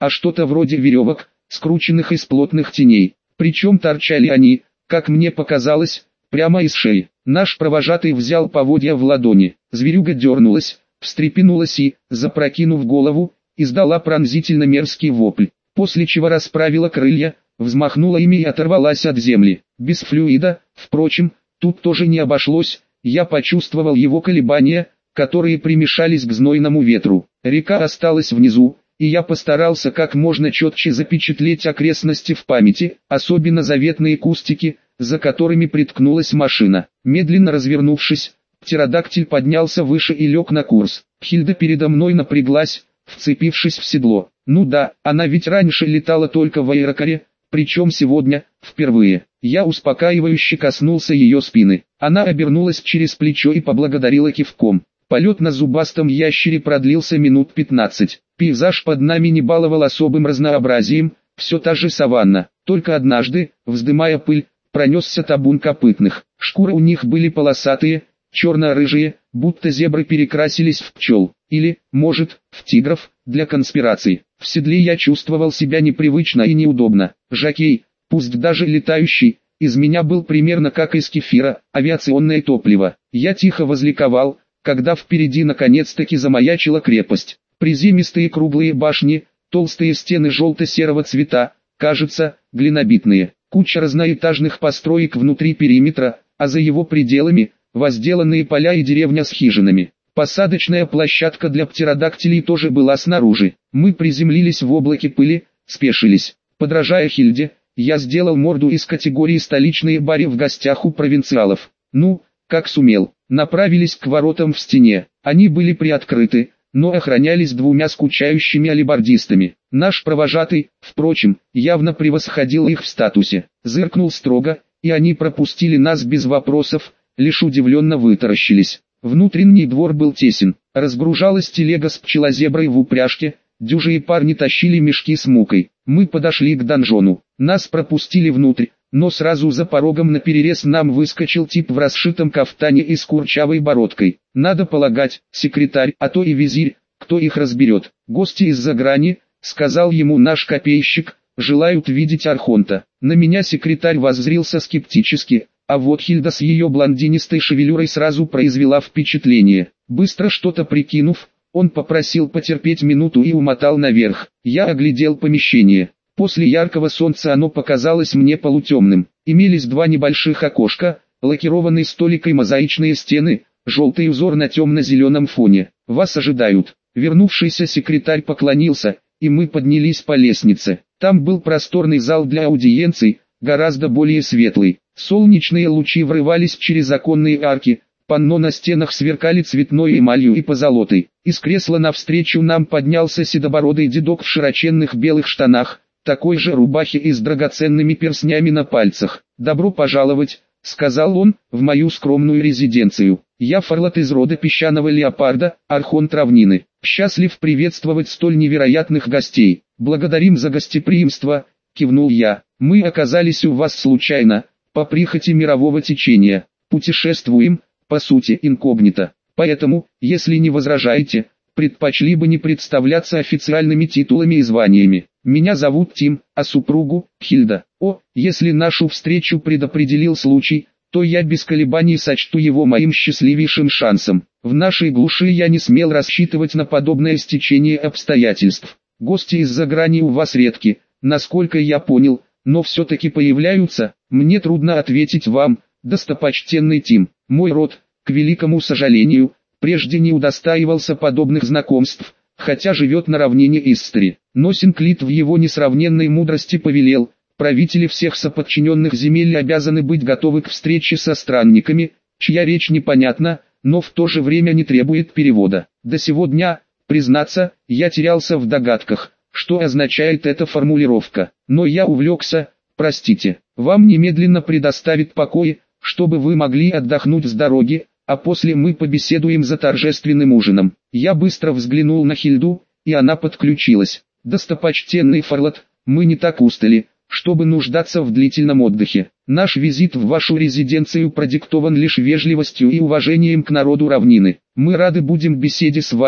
а что-то вроде веревок, скрученных из плотных теней. Причем торчали они, как мне показалось, прямо из шеи. Наш провожатый взял поводья в ладони. Зверюга дернулась, встрепенулась и, запрокинув голову, издала пронзительно мерзкий вопль, после чего расправила крылья, взмахнула ими и оторвалась от земли. Без флюида, впрочем, тут тоже не обошлось, я почувствовал его колебания, которые примешались к знойному ветру. Река осталась внизу, и я постарался как можно четче запечатлеть окрестности в памяти, особенно заветные кустики, за которыми приткнулась машина. Медленно развернувшись, птеродактиль поднялся выше и лег на курс. Хильда передо мной напряглась, вцепившись в седло. Ну да, она ведь раньше летала только в аэрокаре, причем сегодня, впервые. Я успокаивающе коснулся ее спины. Она обернулась через плечо и поблагодарила кивком. Полет на зубастом ящере продлился минут пятнадцать. Пейзаж под нами не баловал особым разнообразием, все та же саванна. Только однажды, вздымая пыль, пронесся табун копытных. Шкуры у них были полосатые, черно-рыжие, будто зебры перекрасились в пчел. Или, может, в тигров, для конспираций. В седле я чувствовал себя непривычно и неудобно. Жокей, пусть даже летающий, из меня был примерно как из кефира, авиационное топливо. Я тихо возликовал, когда впереди наконец-таки замаячила крепость. Приземистые круглые башни, толстые стены желто-серого цвета, кажется, глинобитные. Куча разноэтажных построек внутри периметра, а за его пределами – возделанные поля и деревня с хижинами. Посадочная площадка для птеродактилей тоже была снаружи. Мы приземлились в облаке пыли, спешились. Подражая Хильде, я сделал морду из категории «столичные бари в гостях у провинциалов». Ну, как сумел. Направились к воротам в стене. Они были приоткрыты, но охранялись двумя скучающими алибардистами. Наш провожатый, впрочем, явно превосходил их в статусе. Зыркнул строго, и они пропустили нас без вопросов, лишь удивленно вытаращились. Внутренний двор был тесен, разгружалась телега с пчелозеброй в упряжке, дюжие парни тащили мешки с мукой. Мы подошли к донжону, нас пропустили внутрь, но сразу за порогом наперерез нам выскочил тип в расшитом кафтане и с курчавой бородкой. Надо полагать, секретарь, а то и визирь, кто их разберет. Гости из-за грани, сказал ему наш копейщик, желают видеть архонта. На меня секретарь воззрился скептически. А вот Хильда с ее блондинистой шевелюрой сразу произвела впечатление. Быстро что-то прикинув, он попросил потерпеть минуту и умотал наверх. Я оглядел помещение. После яркого солнца оно показалось мне полутемным. Имелись два небольших окошка, лакированный столик и мозаичные стены, желтый узор на темно-зеленом фоне. Вас ожидают. Вернувшийся секретарь поклонился, и мы поднялись по лестнице. Там был просторный зал для аудиенций, гораздо более светлый. Солнечные лучи врывались через оконные арки, панно на стенах сверкали цветной эмалью и позолотой. Из кресла навстречу нам поднялся седобородый дедок в широченных белых штанах, такой же рубахе и с драгоценными перстнями на пальцах. «Добро пожаловать», — сказал он, — «в мою скромную резиденцию. Я фарлот из рода песчаного леопарда, архонт равнины. Счастлив приветствовать столь невероятных гостей. Благодарим за гостеприимство», — кивнул я. «Мы оказались у вас случайно, по прихоти мирового течения. Путешествуем, по сути, инкогнито. Поэтому, если не возражаете, предпочли бы не представляться официальными титулами и званиями. Меня зовут Тим, а супругу – Хильда. О, если нашу встречу предопределил случай, то я без колебаний сочту его моим счастливейшим шансом. В нашей глуши я не смел рассчитывать на подобное стечение обстоятельств. Гости из-за грани у вас редки, насколько я понял, но все-таки появляются. Мне трудно ответить вам, достопочтенный Тим. Мой род, к великому сожалению, прежде не удостаивался подобных знакомств, хотя живет на равнине Истри. Но Синклит в его несравненной мудрости повелел, правители всех соподчиненных земель обязаны быть готовы к встрече со странниками, чья речь непонятна, но в то же время не требует перевода. До сего дня, признаться, я терялся в догадках, что означает эта формулировка. Но я увлекся, простите. Вам немедленно предоставят покой, чтобы вы могли отдохнуть с дороги, а после мы побеседуем за торжественным ужином. Я быстро взглянул на Хильду, и она подключилась. Достопочтенный фарлот, мы не так устали, чтобы нуждаться в длительном отдыхе. Наш визит в вашу резиденцию продиктован лишь вежливостью и уважением к народу равнины. Мы рады будем беседе с вами,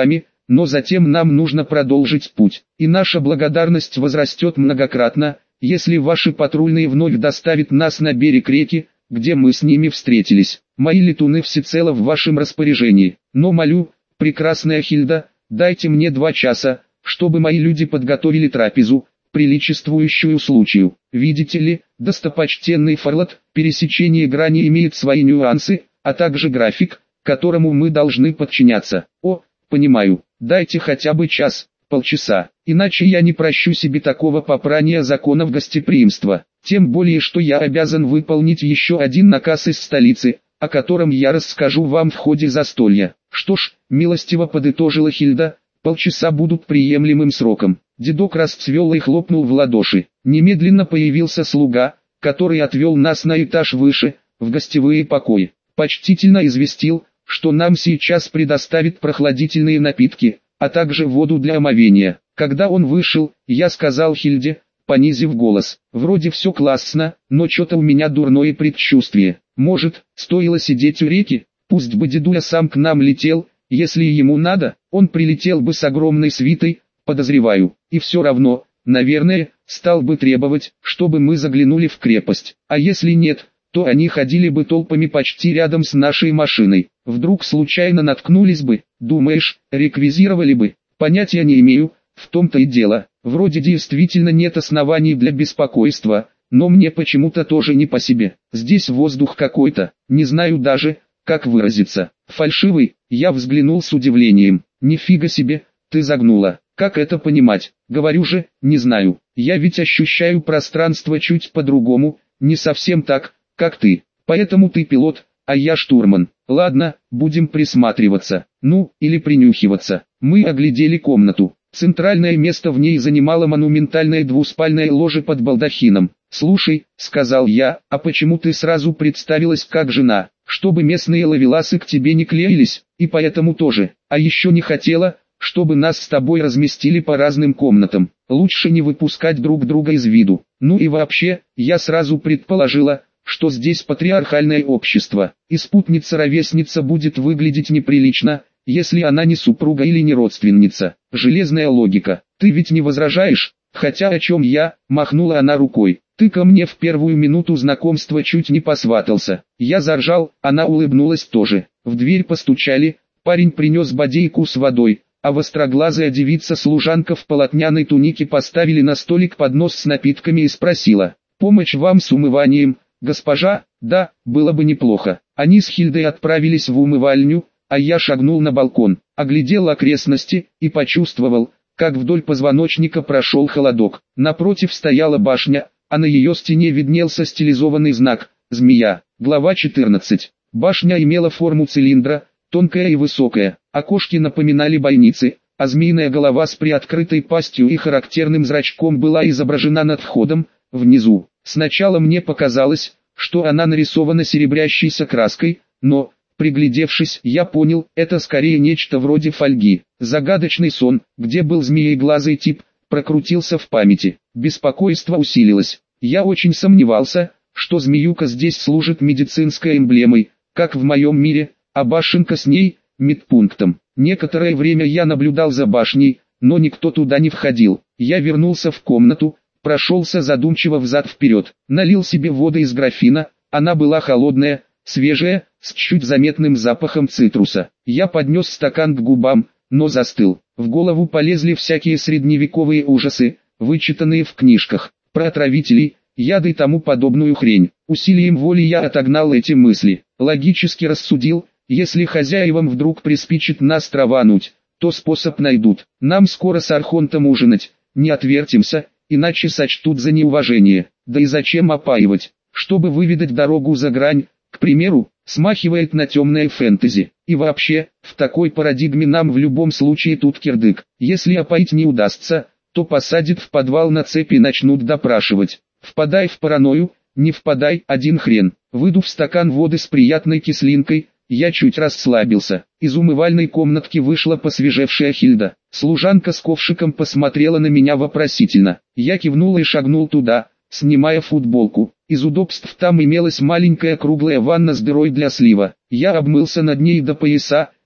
но затем нам нужно продолжить путь, и наша благодарность возрастет многократно, если ваши патрульные вновь доставят нас на берег реки, где мы с ними встретились. Мои летуны всецело в вашем распоряжении, но молю, прекрасная Хильда, дайте мне два часа, чтобы мои люди подготовили трапезу, приличествующую случаю. Видите ли, достопочтенный Фарлот, пересечение грани имеет свои нюансы, а также график, которому мы должны подчиняться. О, понимаю, дайте хотя бы час, полчаса, иначе я не прощу себе такого попрания законов гостеприимства. Тем более, что я обязан выполнить еще один наказ из столицы, о котором я расскажу вам в ходе застолья. Что ж, милостиво подытожила Хильда, полчаса будут приемлемым сроком. Дедок расцвел и хлопнул в ладоши. Немедленно появился слуга, который отвел нас на этаж выше, в гостевые покои. Почтительно известил, что нам сейчас предоставят прохладительные напитки, а также воду для омовения. Когда он вышел, я сказал Хильде, понизив голос: «Вроде все классно, но что-то у меня дурное предчувствие. Может, стоило сидеть у реки? Пусть бы дедуля сам к нам летел, если ему надо, он прилетел бы с огромной свитой, подозреваю, и все равно, наверное, стал бы требовать, чтобы мы заглянули в крепость. А если нет, то они ходили бы толпами почти рядом с нашей машиной. Вдруг случайно наткнулись бы, думаешь, реквизировали бы? Понятия не имею, в том-то и дело. Вроде действительно нет оснований для беспокойства, но мне почему-то тоже не по себе. Здесь воздух какой-то, не знаю даже, как выразиться. Фальшивый. Я взглянул с удивлением. Нифига себе, ты загнула. Как это понимать? Говорю же, не знаю. Я ведь ощущаю пространство чуть по-другому, не совсем так, как ты. Поэтому ты пилот, а я штурман. Ладно, будем присматриваться. Ну, или принюхиваться. Мы оглядели комнату. Центральное место в ней занимало монументальное двуспальное ложе под балдахином. «Слушай», — сказал я, — «а почему ты сразу представилась как жена? Чтобы местные ловеласы к тебе не клеились, и поэтому тоже. А еще не хотела, чтобы нас с тобой разместили по разным комнатам. Лучше не выпускать друг друга из виду. Ну и вообще, я сразу предположила, что здесь патриархальное общество, и спутница-ровесница будет выглядеть неприлично, если она не супруга или не родственница. Железная логика. Ты ведь не возражаешь? Хотя о чем я?» — махнула она рукой. «Ты ко мне в первую минуту знакомства чуть не посватался». Я заржал, она улыбнулась тоже. В дверь постучали, парень принес бодейку с водой, а востроглазая девица-служанка в полотняной тунике поставили на столик поднос с напитками и спросила: «Помощь вам с умыванием, госпожа?» «Да, было бы неплохо». Они с Хильдой отправились в умывальню, а я шагнул на балкон, оглядел окрестности и почувствовал, как вдоль позвоночника прошел холодок. Напротив стояла башня, а на ее стене виднелся стилизованный знак «Змея». Глава четырнадцать. Башня имела форму цилиндра, тонкая и высокая, окошки напоминали бойницы, а змеиная голова с приоткрытой пастью и характерным зрачком была изображена над входом, внизу. Сначала мне показалось, что она нарисована серебрящейся краской, но, приглядевшись, я понял, это скорее нечто вроде фольги. Загадочный сон, где был змееглазый тип, прокрутился в памяти. Беспокойство усилилось. Я очень сомневался, что змеюка здесь служит медицинской эмблемой, как в моем мире, а башенка с ней – медпунктом. Некоторое время я наблюдал за башней, но никто туда не входил. Я вернулся в комнату, прошелся задумчиво взад-вперед, налил себе воды из графина, она была холодная, свежая, с чуть заметным запахом цитруса. Я поднес стакан к губам, но застыл. В голову полезли всякие средневековые ужасы, вычитанные в книжках, про отравителей, яды и тому подобную хрень. Усилием воли я отогнал эти мысли. Логически рассудил, если хозяевам вдруг приспичит нас травануть, то способ найдут. Нам скоро с Архонтом ужинать, не отвертимся, иначе сочтут за неуважение. Да и зачем опаивать, чтобы выведать дорогу за грань, к примеру, смахивает на темное фэнтези. И вообще, в такой парадигме нам в любом случае тут кирдык. Если опоить не удастся, то посадят в подвал на цепи и начнут допрашивать. Впадай в паранойю, не впадай, один хрен. Выдув стакан воды с приятной кислинкой, я чуть расслабился. Из умывальной комнатки вышла посвежевшая Хильда. Служанка с ковшиком посмотрела на меня вопросительно. Я кивнул и шагнул туда, снимая футболку. Из удобств там имелась маленькая круглая ванна с дырой для слива. Я обмылся над ней до пояса,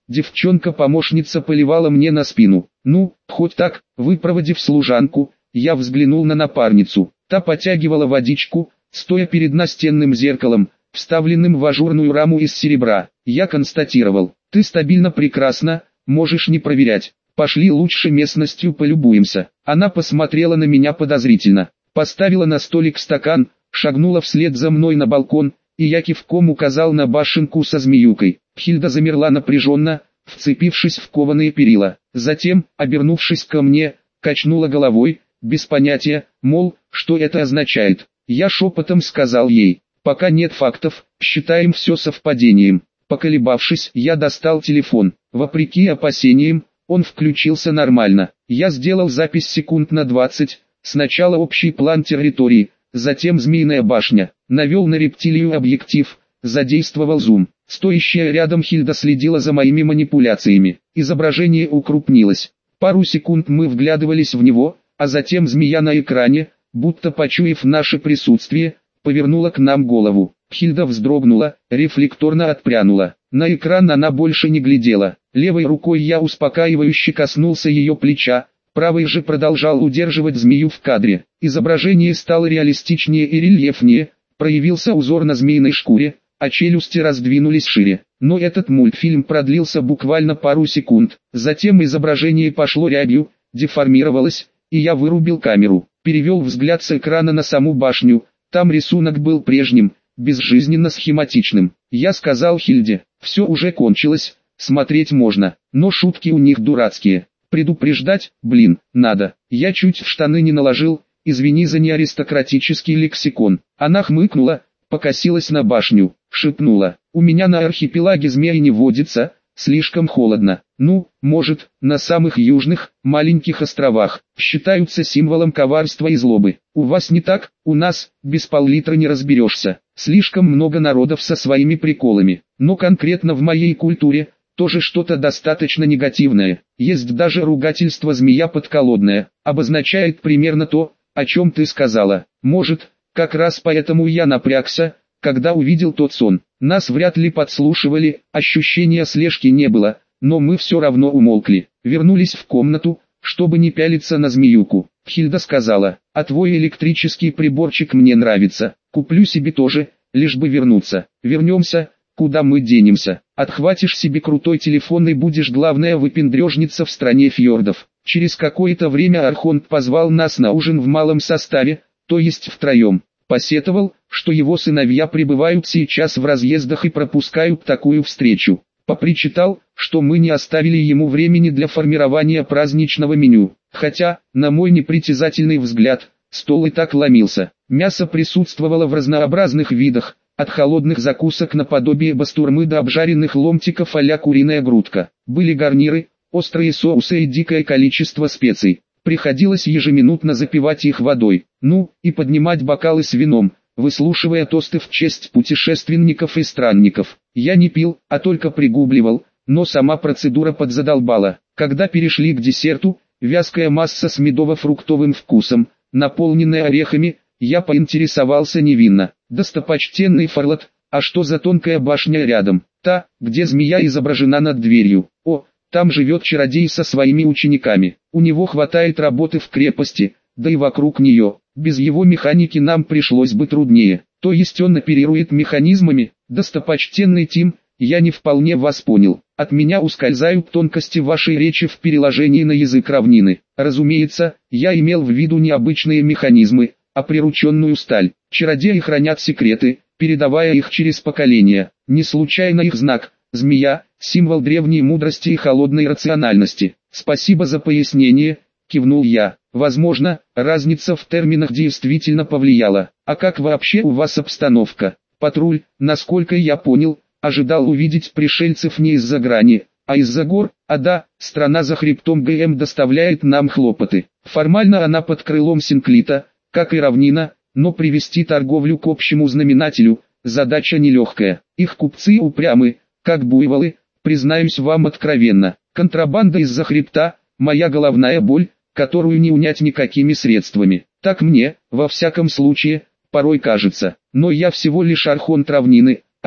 Девчонка-помощница поливала мне на спину. Ну, хоть так, выпроводив служанку, я взглянул на напарницу. Та потягивала водичку, стоя перед настенным зеркалом, вставленным в ажурную раму из серебра. Я констатировал: ты стабильно прекрасна, можешь не проверять. Пошли лучше местностью полюбуемся. Она посмотрела на меня подозрительно, поставила на столик стакан, шагнула вслед за мной на балкон, и я кивком указал на башенку со змеюкой. Хильда замерла напряженно, вцепившись в кованые перила. Затем, обернувшись ко мне, качнула головой, без понятия, мол, что это означает. Я шепотом сказал ей: пока нет фактов, считаем все совпадением. Поколебавшись, я достал телефон. Вопреки опасениям, он включился нормально. Я сделал запись секунд на двадцать, сначала общий план территории, затем змеиная башня, навел на рептилию объектив, задействовал зум. Стоящая рядом Хильда следила за моими манипуляциями. Изображение укрупнилось. Пару секунд мы вглядывались в него, а затем змея на экране, будто почуяв наше присутствие, повернула к нам голову. Хильда вздрогнула, рефлекторно отпрянула. На экран она больше не глядела. Левой рукой я успокаивающе коснулся ее плеча, правой же продолжал удерживать змею в кадре. Изображение стало реалистичнее и рельефнее, проявился узор на змеиной шкуре, а челюсти раздвинулись шире. Но этот мультфильм продлился буквально пару секунд. Затем изображение пошло рябью, деформировалось, и я вырубил камеру. Перевел взгляд с экрана на саму башню. Там рисунок был прежним, безжизненно схематичным. Я сказал Хильде: все уже кончилось, смотреть можно, но шутки у них дурацкие. Предупреждать, блин, надо. Я чуть в штаны не наложил, извини за неаристократический лексикон. Она хмыкнула, покосилась на башню, шепнула: у меня на архипелаге змей не водится, слишком холодно. Ну, может, на самых южных, маленьких островах, считаются символом коварства и злобы. У вас не так, у нас, без пол-литра не разберешься. Слишком много народов со своими приколами. Но конкретно в моей культуре, тоже что-то достаточно негативное. Есть даже ругательство «змея подколодная», обозначает примерно то, о чем ты сказала. Может, как раз поэтому я напрягся, когда увидел тот сон. Нас вряд ли подслушивали, ощущения слежки не было, но мы все равно умолкли. Вернулись в комнату, чтобы не пялиться на змеюку. Хильда сказала: а твой электрический приборчик мне нравится, куплю себе тоже, лишь бы вернуться. Вернемся, куда мы денемся? Отхватишь себе крутой телефон и будешь главная выпендрежница в стране фьордов. Через какое-то время Архонт позвал нас на ужин в малом составе, то есть втроем. Посетовал, что его сыновья пребывают сейчас в разъездах и пропускают такую встречу. Попричитал, что мы не оставили ему времени для формирования праздничного меню. Хотя, на мой непритязательный взгляд, стол и так ломился. Мясо присутствовало в разнообразных видах, от холодных закусок наподобие бастурмы до обжаренных ломтиков а-ля куриная грудка. Были гарниры, острые соусы и дикое количество специй. Приходилось ежеминутно запивать их водой, ну, и поднимать бокалы с вином, выслушивая тосты в честь путешественников и странников. Я не пил, а только пригубливал, но сама процедура подзадолбала. Когда перешли к десерту, вязкая масса с медово-фруктовым вкусом, наполненная орехами, я поинтересовался невинно: достопочтенный Фарлот, а что за тонкая башня рядом? Та, где змея изображена над дверью. О, там живет чародей со своими учениками. У него хватает работы в крепости, да и вокруг нее. Без его механики нам пришлось бы труднее. То есть он оперирует механизмами? Достопочтенный Тим, я не вполне вас понял. От меня ускользают тонкости вашей речи в переложении на язык равнины. Разумеется, я имел в виду не обычные механизмы, а прирученную сталь. Чародеи хранят секреты, передавая их через поколения. Не случайно их знак – змея, символ древней мудрости и холодной рациональности. Спасибо за пояснение, кивнул я. Возможно, разница в терминах действительно повлияла. А как вообще у вас обстановка? Патруль, насколько я понял, ожидал увидеть пришельцев не из-за грани, а из-за гор. А да, страна за хребтом ГМ доставляет нам хлопоты. Формально она под крылом Синклита, как и равнина, но привести торговлю к общему знаменателю – задача нелегкая. Их купцы упрямы, как буйволы, признаюсь вам откровенно. Контрабанда из-за хребта – моя головная боль, которую не унять никакими средствами. Так мне, во всяком случае, порой кажется. Но я всего лишь архонт равнины, а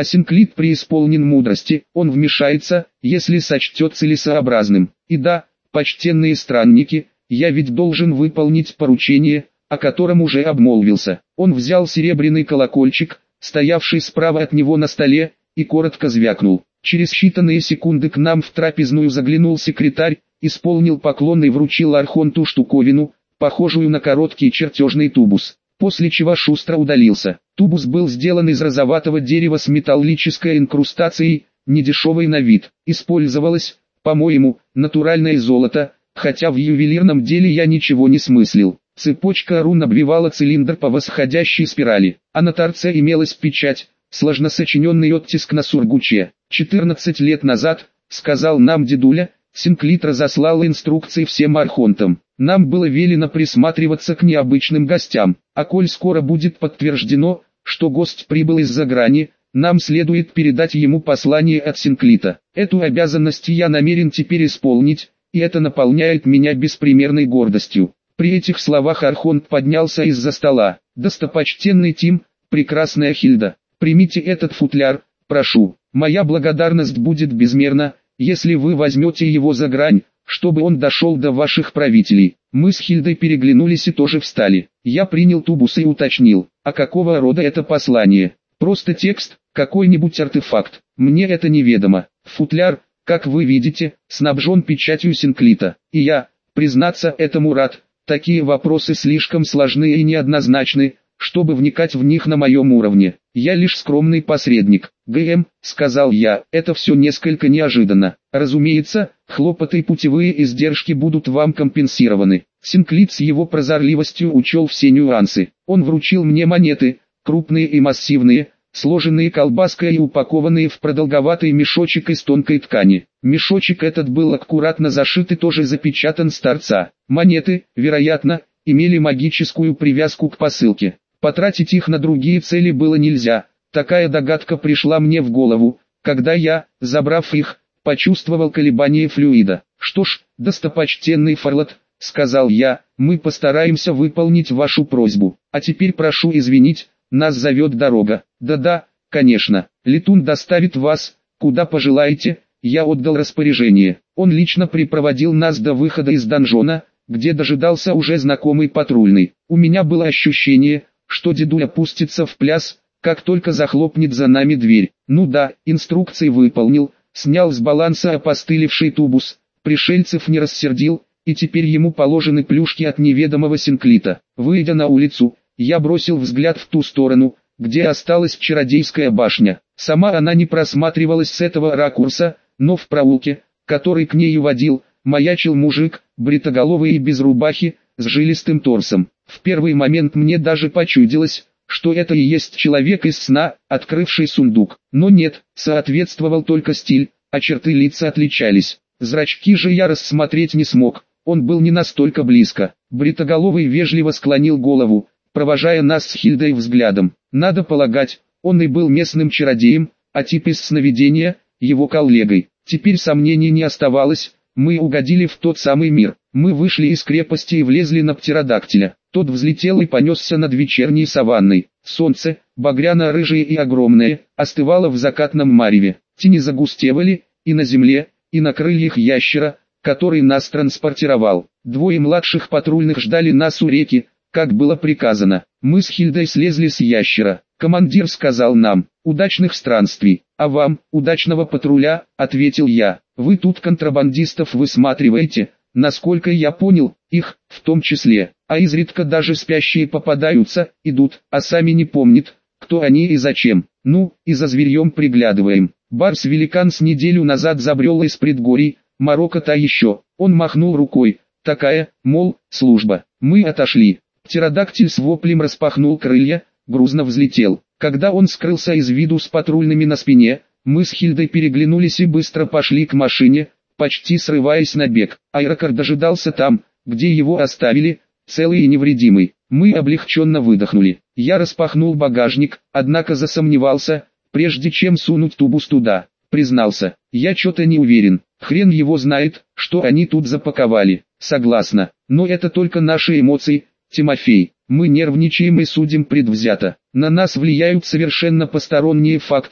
А Синклит преисполнен мудрости, он вмешается, если сочтет целесообразным. И да, почтенные странники, я ведь должен выполнить поручение, о котором уже обмолвился. Он взял серебряный колокольчик, стоявший справа от него на столе, и коротко звякнул. Через считанные секунды к нам в трапезную заглянул секретарь, исполнил поклон и вручил архонту штуковину, похожую на короткий чертежный тубус, после чего шустро удалился. Тубус был сделан из розоватого дерева с металлической инкрустацией, недешевый на вид. Использовалось, по-моему, натуральное золото, хотя в ювелирном деле я ничего не смыслил. Цепочка рун обвивала цилиндр по восходящей спирали, а на торце имелась печать, сложно сочиненный оттиск на сургуче. четырнадцать лет назад, сказал нам дедуля, Синклит разослал инструкции всем архонтам. Нам было велено присматриваться к необычным гостям, а коль скоро будет подтверждено, что гость прибыл из-за грани, нам следует передать ему послание от Синклита. Эту обязанность я намерен теперь исполнить, и это наполняет меня беспримерной гордостью. При этих словах архонт поднялся из-за стола. Достопочтенный Тим, прекрасная Хильда, примите этот футляр, прошу. Моя благодарность будет безмерна, если вы возьмете его за грань, чтобы он дошел до ваших правителей. Мы с Хильдой переглянулись и тоже встали. Я принял тубус и уточнил, а какого рода это послание? Просто текст, какой-нибудь артефакт. Мне это неведомо. Футляр, как вы видите, снабжен печатью Синклита. И я, признаться, этому рад. Такие вопросы слишком сложны и неоднозначны, чтобы вникать в них на моем уровне. Я лишь скромный посредник. ГМ, сказал я, это все несколько неожиданно. Разумеется, хлопоты и путевые издержки будут вам компенсированы. Синклит с его прозорливостью учел все нюансы. Он вручил мне монеты, крупные и массивные, сложенные колбаской и упакованные в продолговатый мешочек из тонкой ткани. Мешочек этот был аккуратно зашит и тоже запечатан с торца. Монеты, вероятно, имели магическую привязку к посылке. Потратить их на другие цели было нельзя. Такая догадка пришла мне в голову, когда я, забрав их, почувствовал колебание флюида. Что ж, достопочтенный Фарлот, сказал я, мы постараемся выполнить вашу просьбу. А теперь прошу извинить, нас зовет дорога. Да-да, конечно, летун доставит вас, куда пожелаете. Я отдал распоряжение. Он лично припроводил нас до выхода из донжона, где дожидался уже знакомый патрульный. У меня было ощущение, что дедуля пустится в пляс, как только захлопнет за нами дверь. Ну да, инструкции выполнил, снял с баланса опостылевший тубус, пришельцев не рассердил, и теперь ему положены плюшки от неведомого Синклита. Выйдя на улицу, я бросил взгляд в ту сторону, где осталась чародейская башня. Сама она не просматривалась с этого ракурса, но в проулке, который к ней водил, маячил мужик, бритоголовый и без рубахи, с жилистым торсом. В первый момент мне даже почудилось, что это и есть человек из сна, открывший сундук. Но нет, соответствовал только стиль, а черты лица отличались. Зрачки же я рассмотреть не смог, он был не настолько близко. Бритоголовый вежливо склонил голову, провожая нас с Хильдой взглядом. Надо полагать, он и был местным чародеем, а тип из сновидения – его коллегой. Теперь сомнений не оставалось, мы угодили в тот самый мир. Мы вышли из крепости и влезли на птеродактиля. Тот взлетел и понесся над вечерней саванной. Солнце, багряно-рыжее и огромное, остывало в закатном мареве. Тени загустевали, и на земле, и на крыльях ящера, который нас транспортировал. Двое младших патрульных ждали нас у реки, как было приказано. Мы с Хильдой слезли с ящера. Командир сказал нам, удачных странствий, а вам, удачного патруля, ответил я. Вы тут контрабандистов высматриваете, насколько я понял, их, в том числе, а изредка даже спящие попадаются, идут, а сами не помнят, кто они и зачем. Ну, и за зверьем приглядываем. Барс-великан с неделю назад забрел из предгорий, морока та еще. Он махнул рукой, такая, мол, служба. Мы отошли. Птеродактиль с воплем распахнул крылья, грузно взлетел. Когда он скрылся из виду с патрульными на спине, мы с Хильдой переглянулись и быстро пошли к машине, почти срываясь на бег. Аэрокар дожидался там, где его оставили, целый и невредимый. Мы облегченно выдохнули. Я распахнул багажник, однако засомневался, прежде чем сунуть тубус туда. Признался, я что-то не уверен. Хрен его знает, что они тут запаковали. Согласна, но это только наши эмоции, Тимофей. Мы нервничаем и судим предвзято. На нас влияют совершенно посторонние факторы,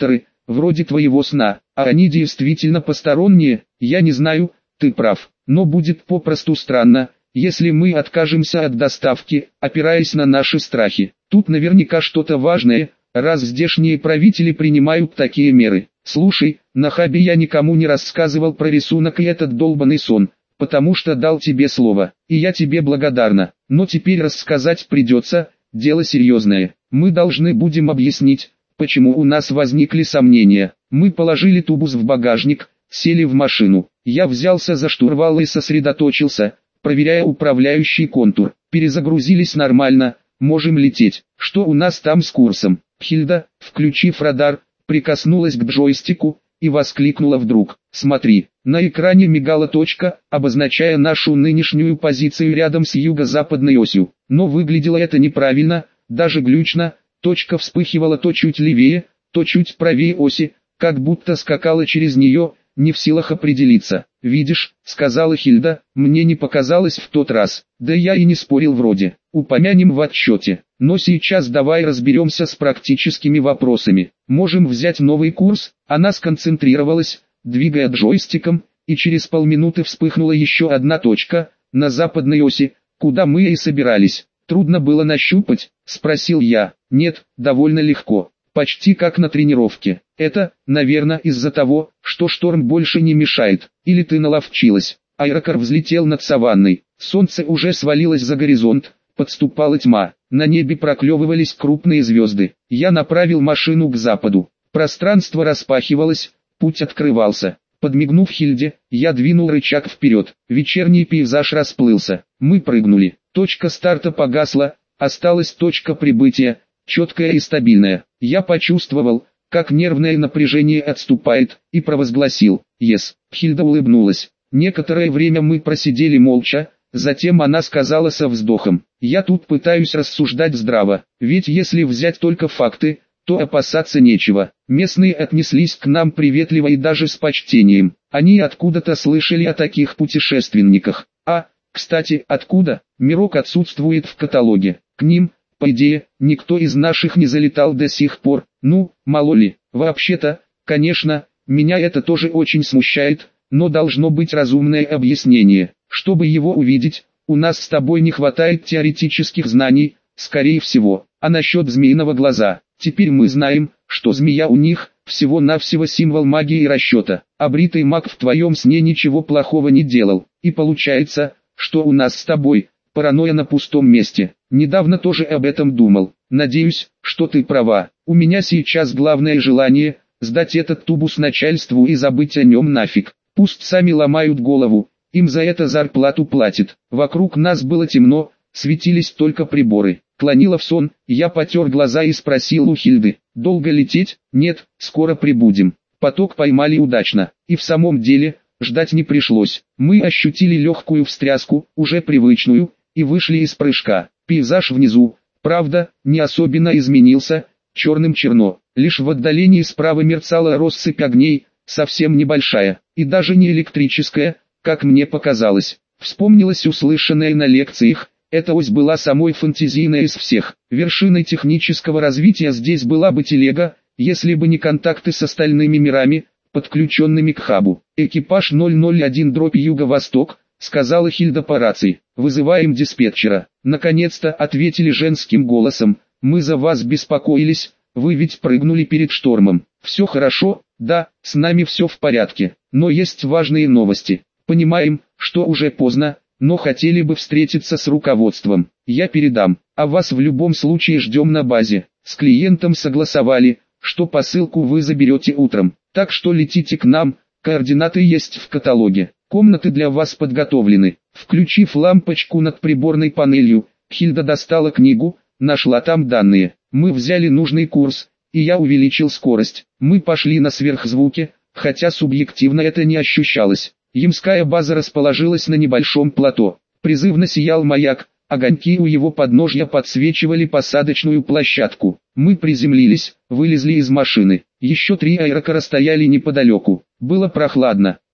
вроде твоего сна, а они действительно посторонние, я не знаю, ты прав, но будет попросту странно, если мы откажемся от доставки, опираясь на наши страхи. Тут наверняка что-то важное, раз здешние правители принимают такие меры. Слушай, на хабе я никому не рассказывал про рисунок и этот долбанный сон, потому что дал тебе слово, и я тебе благодарна, но теперь рассказать придется, дело серьезное. Мы должны будем объяснить, почему у нас возникли сомнения. Мы положили тубус в багажник, сели в машину. Я взялся за штурвал и сосредоточился, проверяя управляющий контур. Перезагрузились нормально, можем лететь. Что у нас там с курсом? Хильда, включив радар, прикоснулась к джойстику и воскликнула вдруг: «Смотри!» На экране мигала точка, обозначая нашу нынешнюю позицию рядом с юго-западной осью. Но выглядело это неправильно, даже глючно. Точка вспыхивала то чуть левее, то чуть правее оси, как будто скакала через нее, не в силах определиться. «Видишь», — сказала Хильда, — «мне не показалось в тот раз». Да я и не спорил вроде. Упомянем в отчете. Но сейчас давай разберемся с практическими вопросами. Можем взять новый курс. Она сконцентрировалась, двигая джойстиком, и через полминуты вспыхнула еще одна точка, на западной оси, куда мы и собирались. «Трудно было нащупать?» — спросил я. «Нет, довольно легко. Почти как на тренировке. Это, наверное, из-за того, что шторм больше не мешает. Или ты наловчилась». Аэрокар взлетел над саванной. Солнце уже свалилось за горизонт, подступала тьма. На небе проклевывались крупные звезды. Я направил машину к западу. Пространство распахивалось, путь открывался. Подмигнув Хильде, я двинул рычаг вперед. Вечерний пейзаж расплылся. Мы прыгнули. Точка старта погасла, осталась точка прибытия, четкая и стабильная. Я почувствовал, как нервное напряжение отступает, и провозгласил «Yes». Хильда улыбнулась. Некоторое время мы просидели молча, затем она сказала со вздохом: «Я тут пытаюсь рассуждать здраво, ведь если взять только факты, то опасаться нечего». Местные отнеслись к нам приветливо и даже с почтением. Они откуда-то слышали о таких путешественниках. А, кстати, откуда? Мирок отсутствует в каталоге. К ним, по идее, никто из наших не залетал до сих пор. Ну, мало ли. Вообще-то, конечно, меня это тоже очень смущает, но должно быть разумное объяснение. Чтобы его увидеть, у нас с тобой не хватает теоретических знаний, скорее всего. А насчет змеиного глаза, теперь мы знаем, что змея у них всего-навсего символ магии и расчета. А бритый маг в твоем сне ничего плохого не делал. И получается, что у нас с тобой паранойя на пустом месте. Недавно тоже об этом думал. Надеюсь, что ты права. У меня сейчас главное желание – сдать этот тубус начальству и забыть о нем нафиг. Пусть сами ломают голову, им за это зарплату платят. Вокруг нас было темно, светились только приборы. Клонило в сон, я потер глаза и спросил у Хильды: «Долго лететь?» «Нет, скоро прибудем». Поток поймали удачно, и в самом деле, ждать не пришлось. Мы ощутили легкую встряску, уже привычную, и вышли из прыжка. Пейзаж внизу, правда, не особенно изменился, черным черно. Лишь в отдалении справа мерцала россыпь огней, совсем небольшая, и даже не электрическая, как мне показалось. Вспомнилось услышанное на лекциях, эта ось была самой фантазийной из всех. Вершиной технического развития здесь была бы телега, если бы не контакты с остальными мирами, подключенными к хабу. «Экипаж ноль ноль один дробь юго-восток», — сказала Хильда по рации. «Вызываем диспетчера». Наконец-то ответили женским голосом: «Мы за вас беспокоились, вы ведь прыгнули перед штормом». «Все хорошо, да, с нами все в порядке, но есть важные новости. Понимаем, что уже поздно, но хотели бы встретиться с руководством. Я передам, а вас в любом случае ждем на базе. С клиентом согласовали, что посылку вы заберете утром, так что летите к нам, координаты есть в каталоге. Комнаты для вас подготовлены». Включив лампочку над приборной панелью, Хильда достала книгу, нашла там данные. Мы взяли нужный курс, и я увеличил скорость. Мы пошли на сверхзвуке, хотя субъективно это не ощущалось. Ямская база расположилась на небольшом плато. Призывно сиял маяк, огоньки у его подножья подсвечивали посадочную площадку. Мы приземлились, вылезли из машины. Еще три аэрокара стояли неподалеку. Было прохладно.